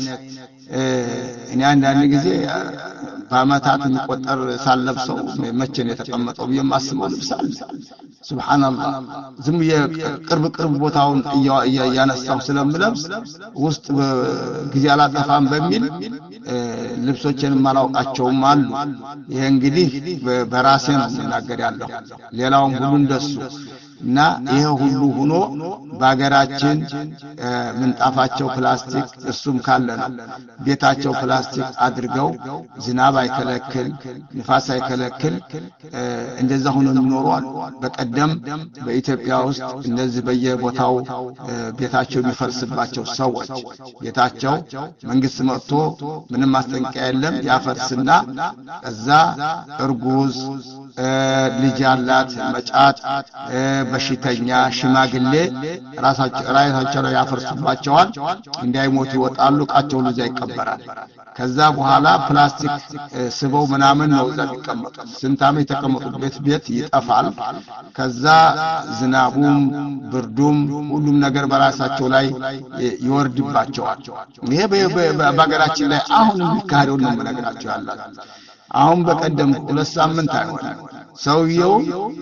እኔ አንዳንድ ጊዜ በአመታት የሚቆጠር ሳለብሰው መቼ ነው የተቀመጠው በየማስበው ልብስ አለ ሱብሃንአላህ ዝም የቅርብ ቅርብ ቦታውን ያነሳው ስለምለብስ ውስጥ ጊዜ አላጠፋም በሚል ልብሶችን ማላውቃቸውም አሉ ይሄ እንግዲህ በራሴ ነው የምናገር ያለው ሌላውም ሁሉ እንደሱ እና ይሄ ሁሉ ሆኖ ባገራችን ምንጣፋቸው ፕላስቲክ እሱም ካለ ነው ቤታቸው ፕላስቲክ አድርገው ዝናብ አይከለክል ንፋስ አይከለክል እንደዛ ሆኖ የሚኖሩ በቀደም በኢትዮጵያ ውስጥ እንደዚህ በየቦታው ቤታቸው የሚፈርስባቸው ሰዎች ቤታቸው መንግስት መጥቶ ምንም ማስጠንቀቂያ የለም ያፈርስና እዛ እርጉዝ ልጅ ያላት መጫት በሽተኛ ሽማግሌ ራሳቸው ራሳቸው ያፈርሱባቸዋል እንዳይሞቱ ይወጣሉ ቃቸው ልጅ አይቀበራል ከዛ በኋላ ፕላስቲክ ስበው ምናምን ነው እዛ የሚቀመጡት ስንት ዓመት የተቀመጡበት ቤት ይጠፋል ከዛ ዝናቡም ብርዱም ሁሉም ነገር በራሳቸው ላይ ይወርድባቸዋል ይሄ በአገራችን ላይ አሁን የሚካሄደው ነው መነግራቸው ያላል አሁን በቀደም ሁለት ሳምንት አይሆን ሰውየው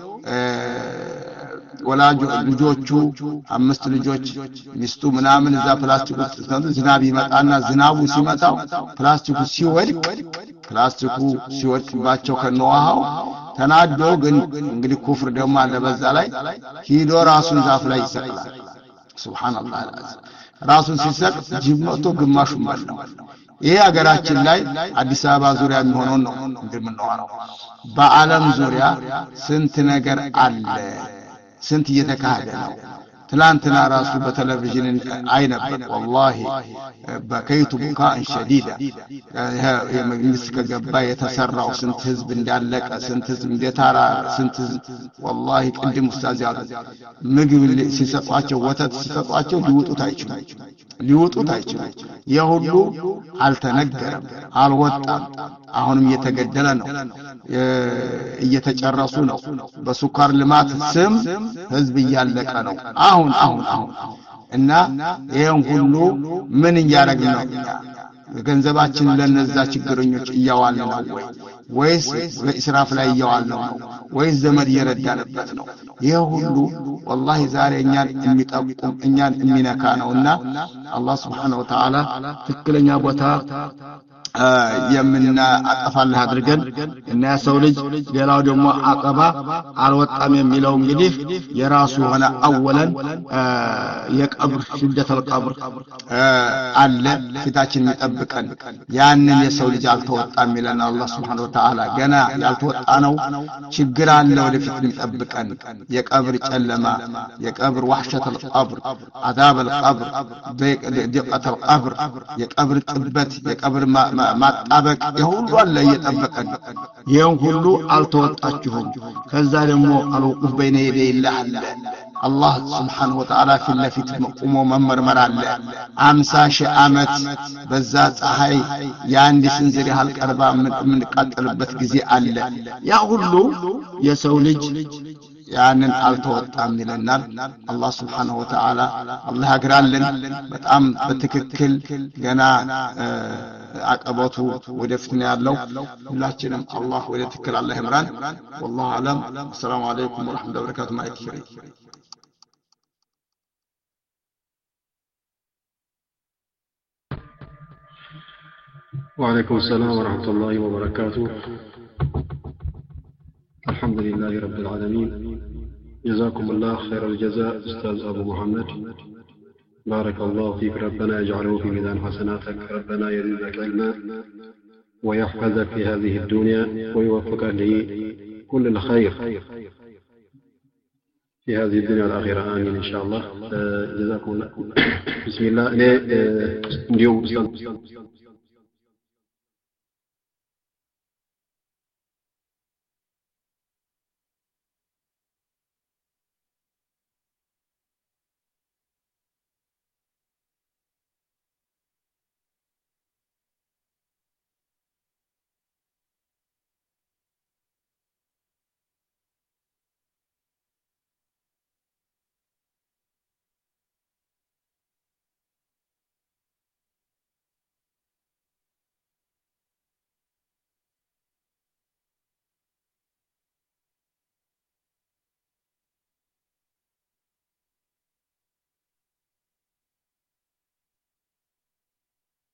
ወላጆ ልጆቹ አምስት ልጆች ሚስቱ ምናምን እዛ ፕላስቲክ ውስጥ ዝናብ ይመጣና ዝናቡ ሲመጣው ፕላስቲኩ ሲወድቅ ፕላስቲኩ ሲወድቅባቸው ከነዋው ተናዶ ግን እንግዲህ ኩፍር ደግሞ አለ በዛ ላይ ሂዶ ራሱን ዛፍ ላይ ይሰቅላል ሱብሃንአላህ አልዓዚም ራሱን ሲሰቅ ጅምቶ ግማሹ ማለት ይሄ አገራችን ላይ አዲስ አበባ ዙሪያ የሚሆነው ነው እንደምንዋራው በአለም ዙሪያ ስንት ነገር አለ ስንት እየተካሄደ ነው ትላንትና ራሱ በቴሌቪዥን አይነበር والله በከይቱ ቡካን ሸዲዳ የመንግስት ከገባ የተሰራው ስንት ህዝብ እንዳለቀ ስንት ህዝብ እንደታራ ስንት والله ቅድም ኡስታዝ ያሉ ምግብ ሲሰጧቸው ወተት ሲሰጧቸው ሊውጡት አይችሉም ሊውጡት አይችሉም የሁሉ አልተነገረም አልወጣም አሁንም እየተገደለ ነው እየተጨረሱ ነው በሱካር ልማት ስም ህዝብ እያለቀ ነው አሁን አሁን አሁን እና ይሄን ሁሉ ምን እያረግን ነው ገንዘባችን ለነዛ ችግረኞች እያዋልን ነው ወይ ወይስ በእስራፍ ላይ እያዋልን ነው ወይስ ዘመድ እየረዳንበት ነው ይሄ ሁሉ والله ዛሬ እኛን የሚጠቁም እኛን የሚነካ ነውና አላህ Subhanahu Wa Ta'ala ትክክለኛ ቦታ የምንና አጠፋለህ አድርገን እና ያሰው ልጅ ሌላው ደግሞ አቀባ አልወጣም የሚለው እንግዲህ የራሱ ሆነ አወለን የቀብር ሽደተል ቀብር አለ ፊታችን የሚጠብቀን ያንን የሰው ልጅ አልተወጣም ይለና አላህ Subhanahu Wa Ta'ala ገና ያልተወጣ ነው ችግር አለ ወደፊት የሚጠብቀን የቀብር ጨለማ የቀብር ወህሸተል ቀብር አዛበል ቀብር ዲቀተል ቀብር የቀብር ጥበት የቀብር ማጣበቅ የሁሉ አለ እየጠበቀን ይሄን ሁሉ አልተወጣችሁም ከዛ ደግሞ አልውቁፍ በይነ የደይላህ አላህ Subhanahu Wa Ta'ala في ለፊት መቆሞ መመርመር አለ አምሳ ሺህ አመት በዛ ፀሐይ ያንድ ስንዝር ያህል ቀርባ የምንቃጠልበት ጊዜ አለ ያ ሁሉ የሰው ልጅ ያንን አልተወጣም ይለናል አላህ Subhanahu Wa Ta'ala አላህ ያግራልን በጣም በትክክል ገና አቀበቱ ወደፊት ነው ያለው ሁላችንም አላህ ወደ ትክክል አላህ ይምራን والله اعلم السلام عليكم ورحمه الله وبركاته ማይክ وعليكم السلام ورحمة الله وبركاته. الحمد لله رب العالمين. جزاكم الله خير الجزاء أستاذ أبو محمد، بارك الله فيك. ربنا يجعله في ميزان حسناتك، ربنا يزيدك علما ويحفظك في هذه الدنيا ويوفقك لكل الخير في هذه الدنيا والآخرة، آمين إن شاء الله. جزاكم الله. بسم الله.